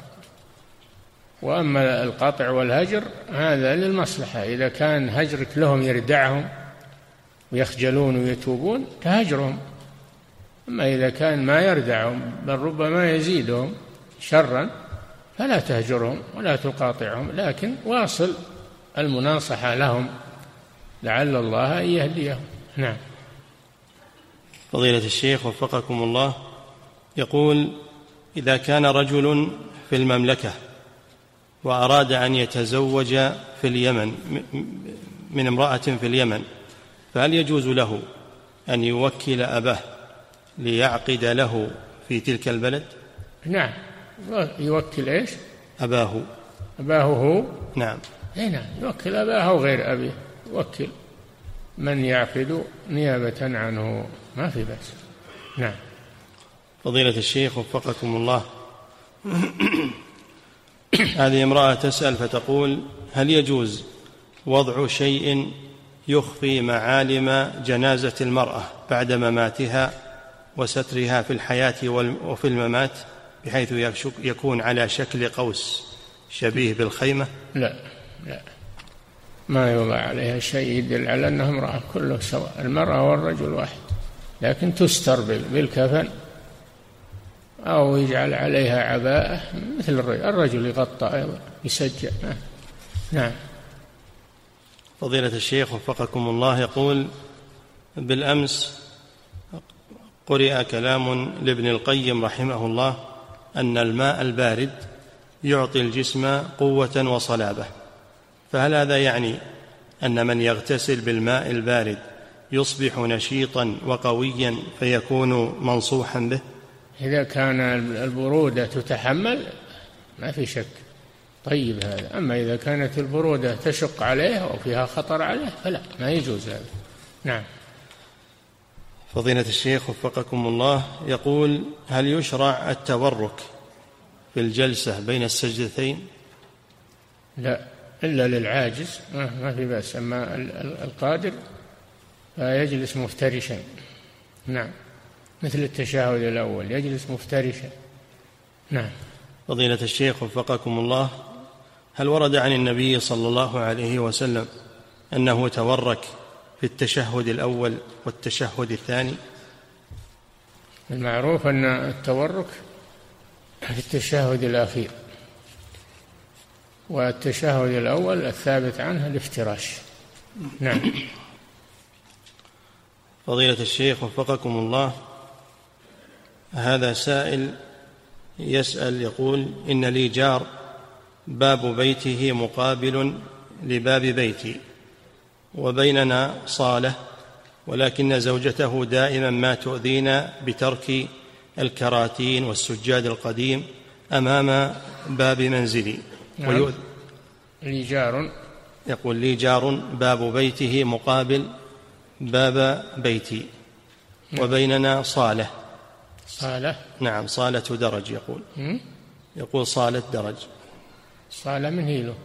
C: وأما القطع والهجر هذا للمصلحة. إذا كان هجرك لهم يردعهم ويخجلون ويتوبون تهجرهم، أما إذا كان ما يردعهم بل ربما يزيدهم شرا فلا تهجرهم ولا تقاطعهم، لكن واصل المناصحة لهم لعل الله أن يهديهم. نعم.
B: فضيلة الشيخ وفقكم الله، يقول: إذا كان رجل في المملكة وأراد أن يتزوج في اليمن من امرأة في اليمن، فهل يجوز له أن يوكل أباه ليعقد له في تلك البلد؟
C: نعم. يوكل إيش؟
B: أباه.
C: أباه هو؟
B: نعم.
C: هنا يوكل أباه وغير أبيه، يوكل من يعقد نيابة عنه، ما في بأس. نعم.
B: فضيلة الشيخ وفقكم الله، هذه امرأة تسأل فتقول: هل يجوز وضع شيء يخفي معالم جنازة المرأة بعد مماتها وسترها في الحياة وفي الممات بحيث يكون على شكل قوس شبيه بالخيمة؟
C: لا لا، ما يوضع عليها شيء يدل على أنها امرأة، كله سواء، المرأة والرجل واحد، لكن تستر بالكفن أو يجعل عليها عباءة مثل الرجل، الرجل يغطى أيضا يسجل. نعم.
B: فضيلة الشيخ وفقكم الله، يقول: بالأمس قرئ كلام لابن القيم رحمه الله أن الماء البارد يعطي الجسم قوة وصلابة، فهل هذا يعني أن من يغتسل بالماء البارد يصبح نشيطا وقويا فيكون منصوحا به؟
C: إذا كان البرودة تتحمل ما في شك، طيب هذا. أما إذا كانت البرودة تشق عليه أو فيها خطر عليه فلا، ما يجوز هذا. نعم.
B: فضيلة الشيخ وفقكم الله، يقول: هل يشرع التورك في الجلسة بين السجدتين؟
C: لا، إلا للعاجز ما في بأس، أما القادر فيجلس مفترشا. نعم، مثل التشهد الأول يجلس مفترشا. نعم.
B: فضيلة الشيخ وفقكم الله، هل ورد عن النبي صلى الله عليه وسلم أنه تورك في التشهد الأول والتشهد الثاني؟
C: المعروف أن التورك في التشهد الأخير، والتشهد الأول الثابت عنه الافتراش. نعم.
B: فضيلة الشيخ وفقكم الله، هذا سائل يسأل يقول: إن لي جار باب بيته مقابل لباب بيتي وبيننا صالة، ولكن زوجته دائما ما تؤذينا بترك الكراتين والسجاد القديم أمام باب منزلي.
C: نعم. لي جار،
B: يقول: لي جار باب بيته مقابل باب بيتي وبيننا صالة.
C: صالة؟
B: نعم، صالة درج. يقول م? يقول صالة درج.
C: صالة من هي له؟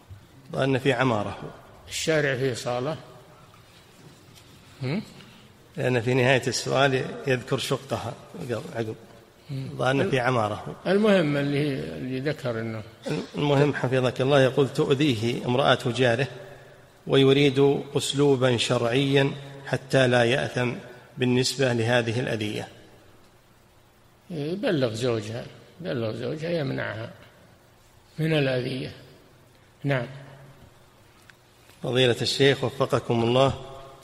B: ظن في عمارة.
C: الشارع فيه صالة؟ م?
B: لأن في نهاية السؤال يذكر شقها عقب ظن في عمارة.
C: المهم اللي, اللي ذكر إنه
B: المهم حفظك الله يقول تؤذيه امرأة جاره ويريد أسلوبا شرعيا حتى لا يأثم بالنسبة لهذه الأذية.
C: يبلغ زوجها بلغ زوجها يمنعها من الأذية. نعم.
B: فضيلة الشيخ وفقكم الله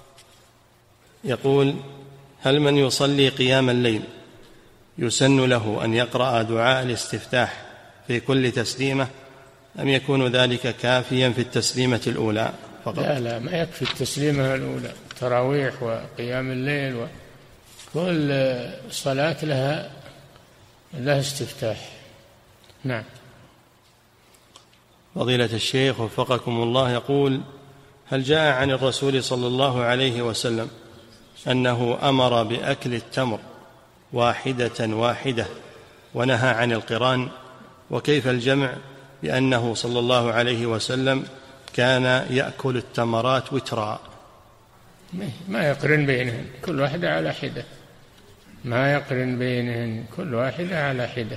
B: يقول هل من يصلي قيام الليل يسن له أن يقرأ دعاء الاستفتاح في كل تسليمة أم يكون ذلك كافيا في التسليمة الأولى فقط؟
C: لا لا ما يكفي التسليمة الأولى. تراويح وقيام الليل وكل صلاة لها لها استفتاح. نعم.
B: فضيلة الشيخ وفقكم الله يقول هل جاء عن الرسول صلى الله عليه وسلم أنه أمر بأكل التمر واحدة واحدة ونهى عن القران؟ وكيف الجمع بأنه صلى الله عليه وسلم كان يأكل التمرات وترا؟
C: ما يقرن بينهن، كل واحدة على حدة. ما يقرن بينهن، كل واحدة على حدة.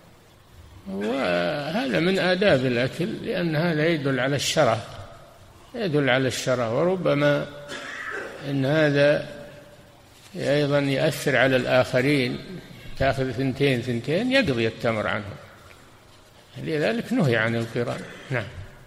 C: وهذا من آداب الأكل، لأن هذا يدل على الشرع يدل على الشرع وربما أن هذا أيضا يؤثر على الآخرين، تأخذ ثنتين ثنتين يقضي التمر عنهم، لذلك نهي عن القران. نعم.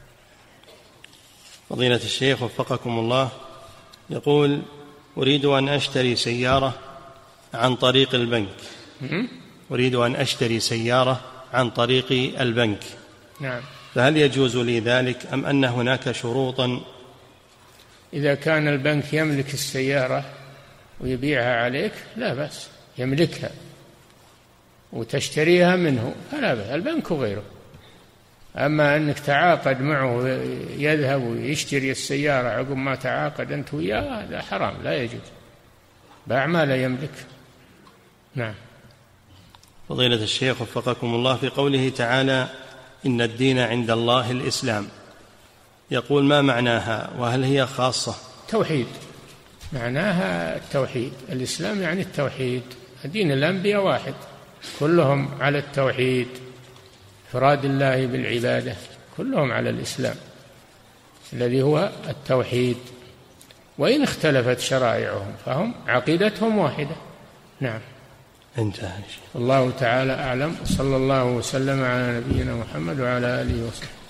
B: فضيلة الشيخ وفقكم الله يقول أريد أن أشتري سيارة عن طريق البنك أريد أن أشتري سيارة عن طريق البنك.
C: نعم.
B: فهل يجوز لي ذلك أم أن هناك شروطا؟
C: إذا كان البنك يملك السيارة ويبيعها عليك لا بأس، يملكها وتشتريها منه فلا بأس، البنك وغيره. أما أنك تعاقد معه يذهب ويشتري السيارة عقب ما تعاقد أنت وياه هذا حرام، لا يجوز، باع ما لا يملك. نعم.
B: فضيلة الشيخ وفقكم الله في قوله تعالى إن الدين عند الله الإسلام، يقول ما معناها وهل هي خاصة؟
C: توحيد، معناها التوحيد. الإسلام يعني التوحيد، دين الأنبياء واحد كلهم على التوحيد، إفراد الله بالعبادة، كلهم على الإسلام الذي هو التوحيد، وإن اختلفت شرائعهم فهم عقيدتهم واحدة. نعم.
B: انتهى.
C: الله تعالى أعلم، صلى الله وسلم على نبينا محمد وعلى آله وصحبه.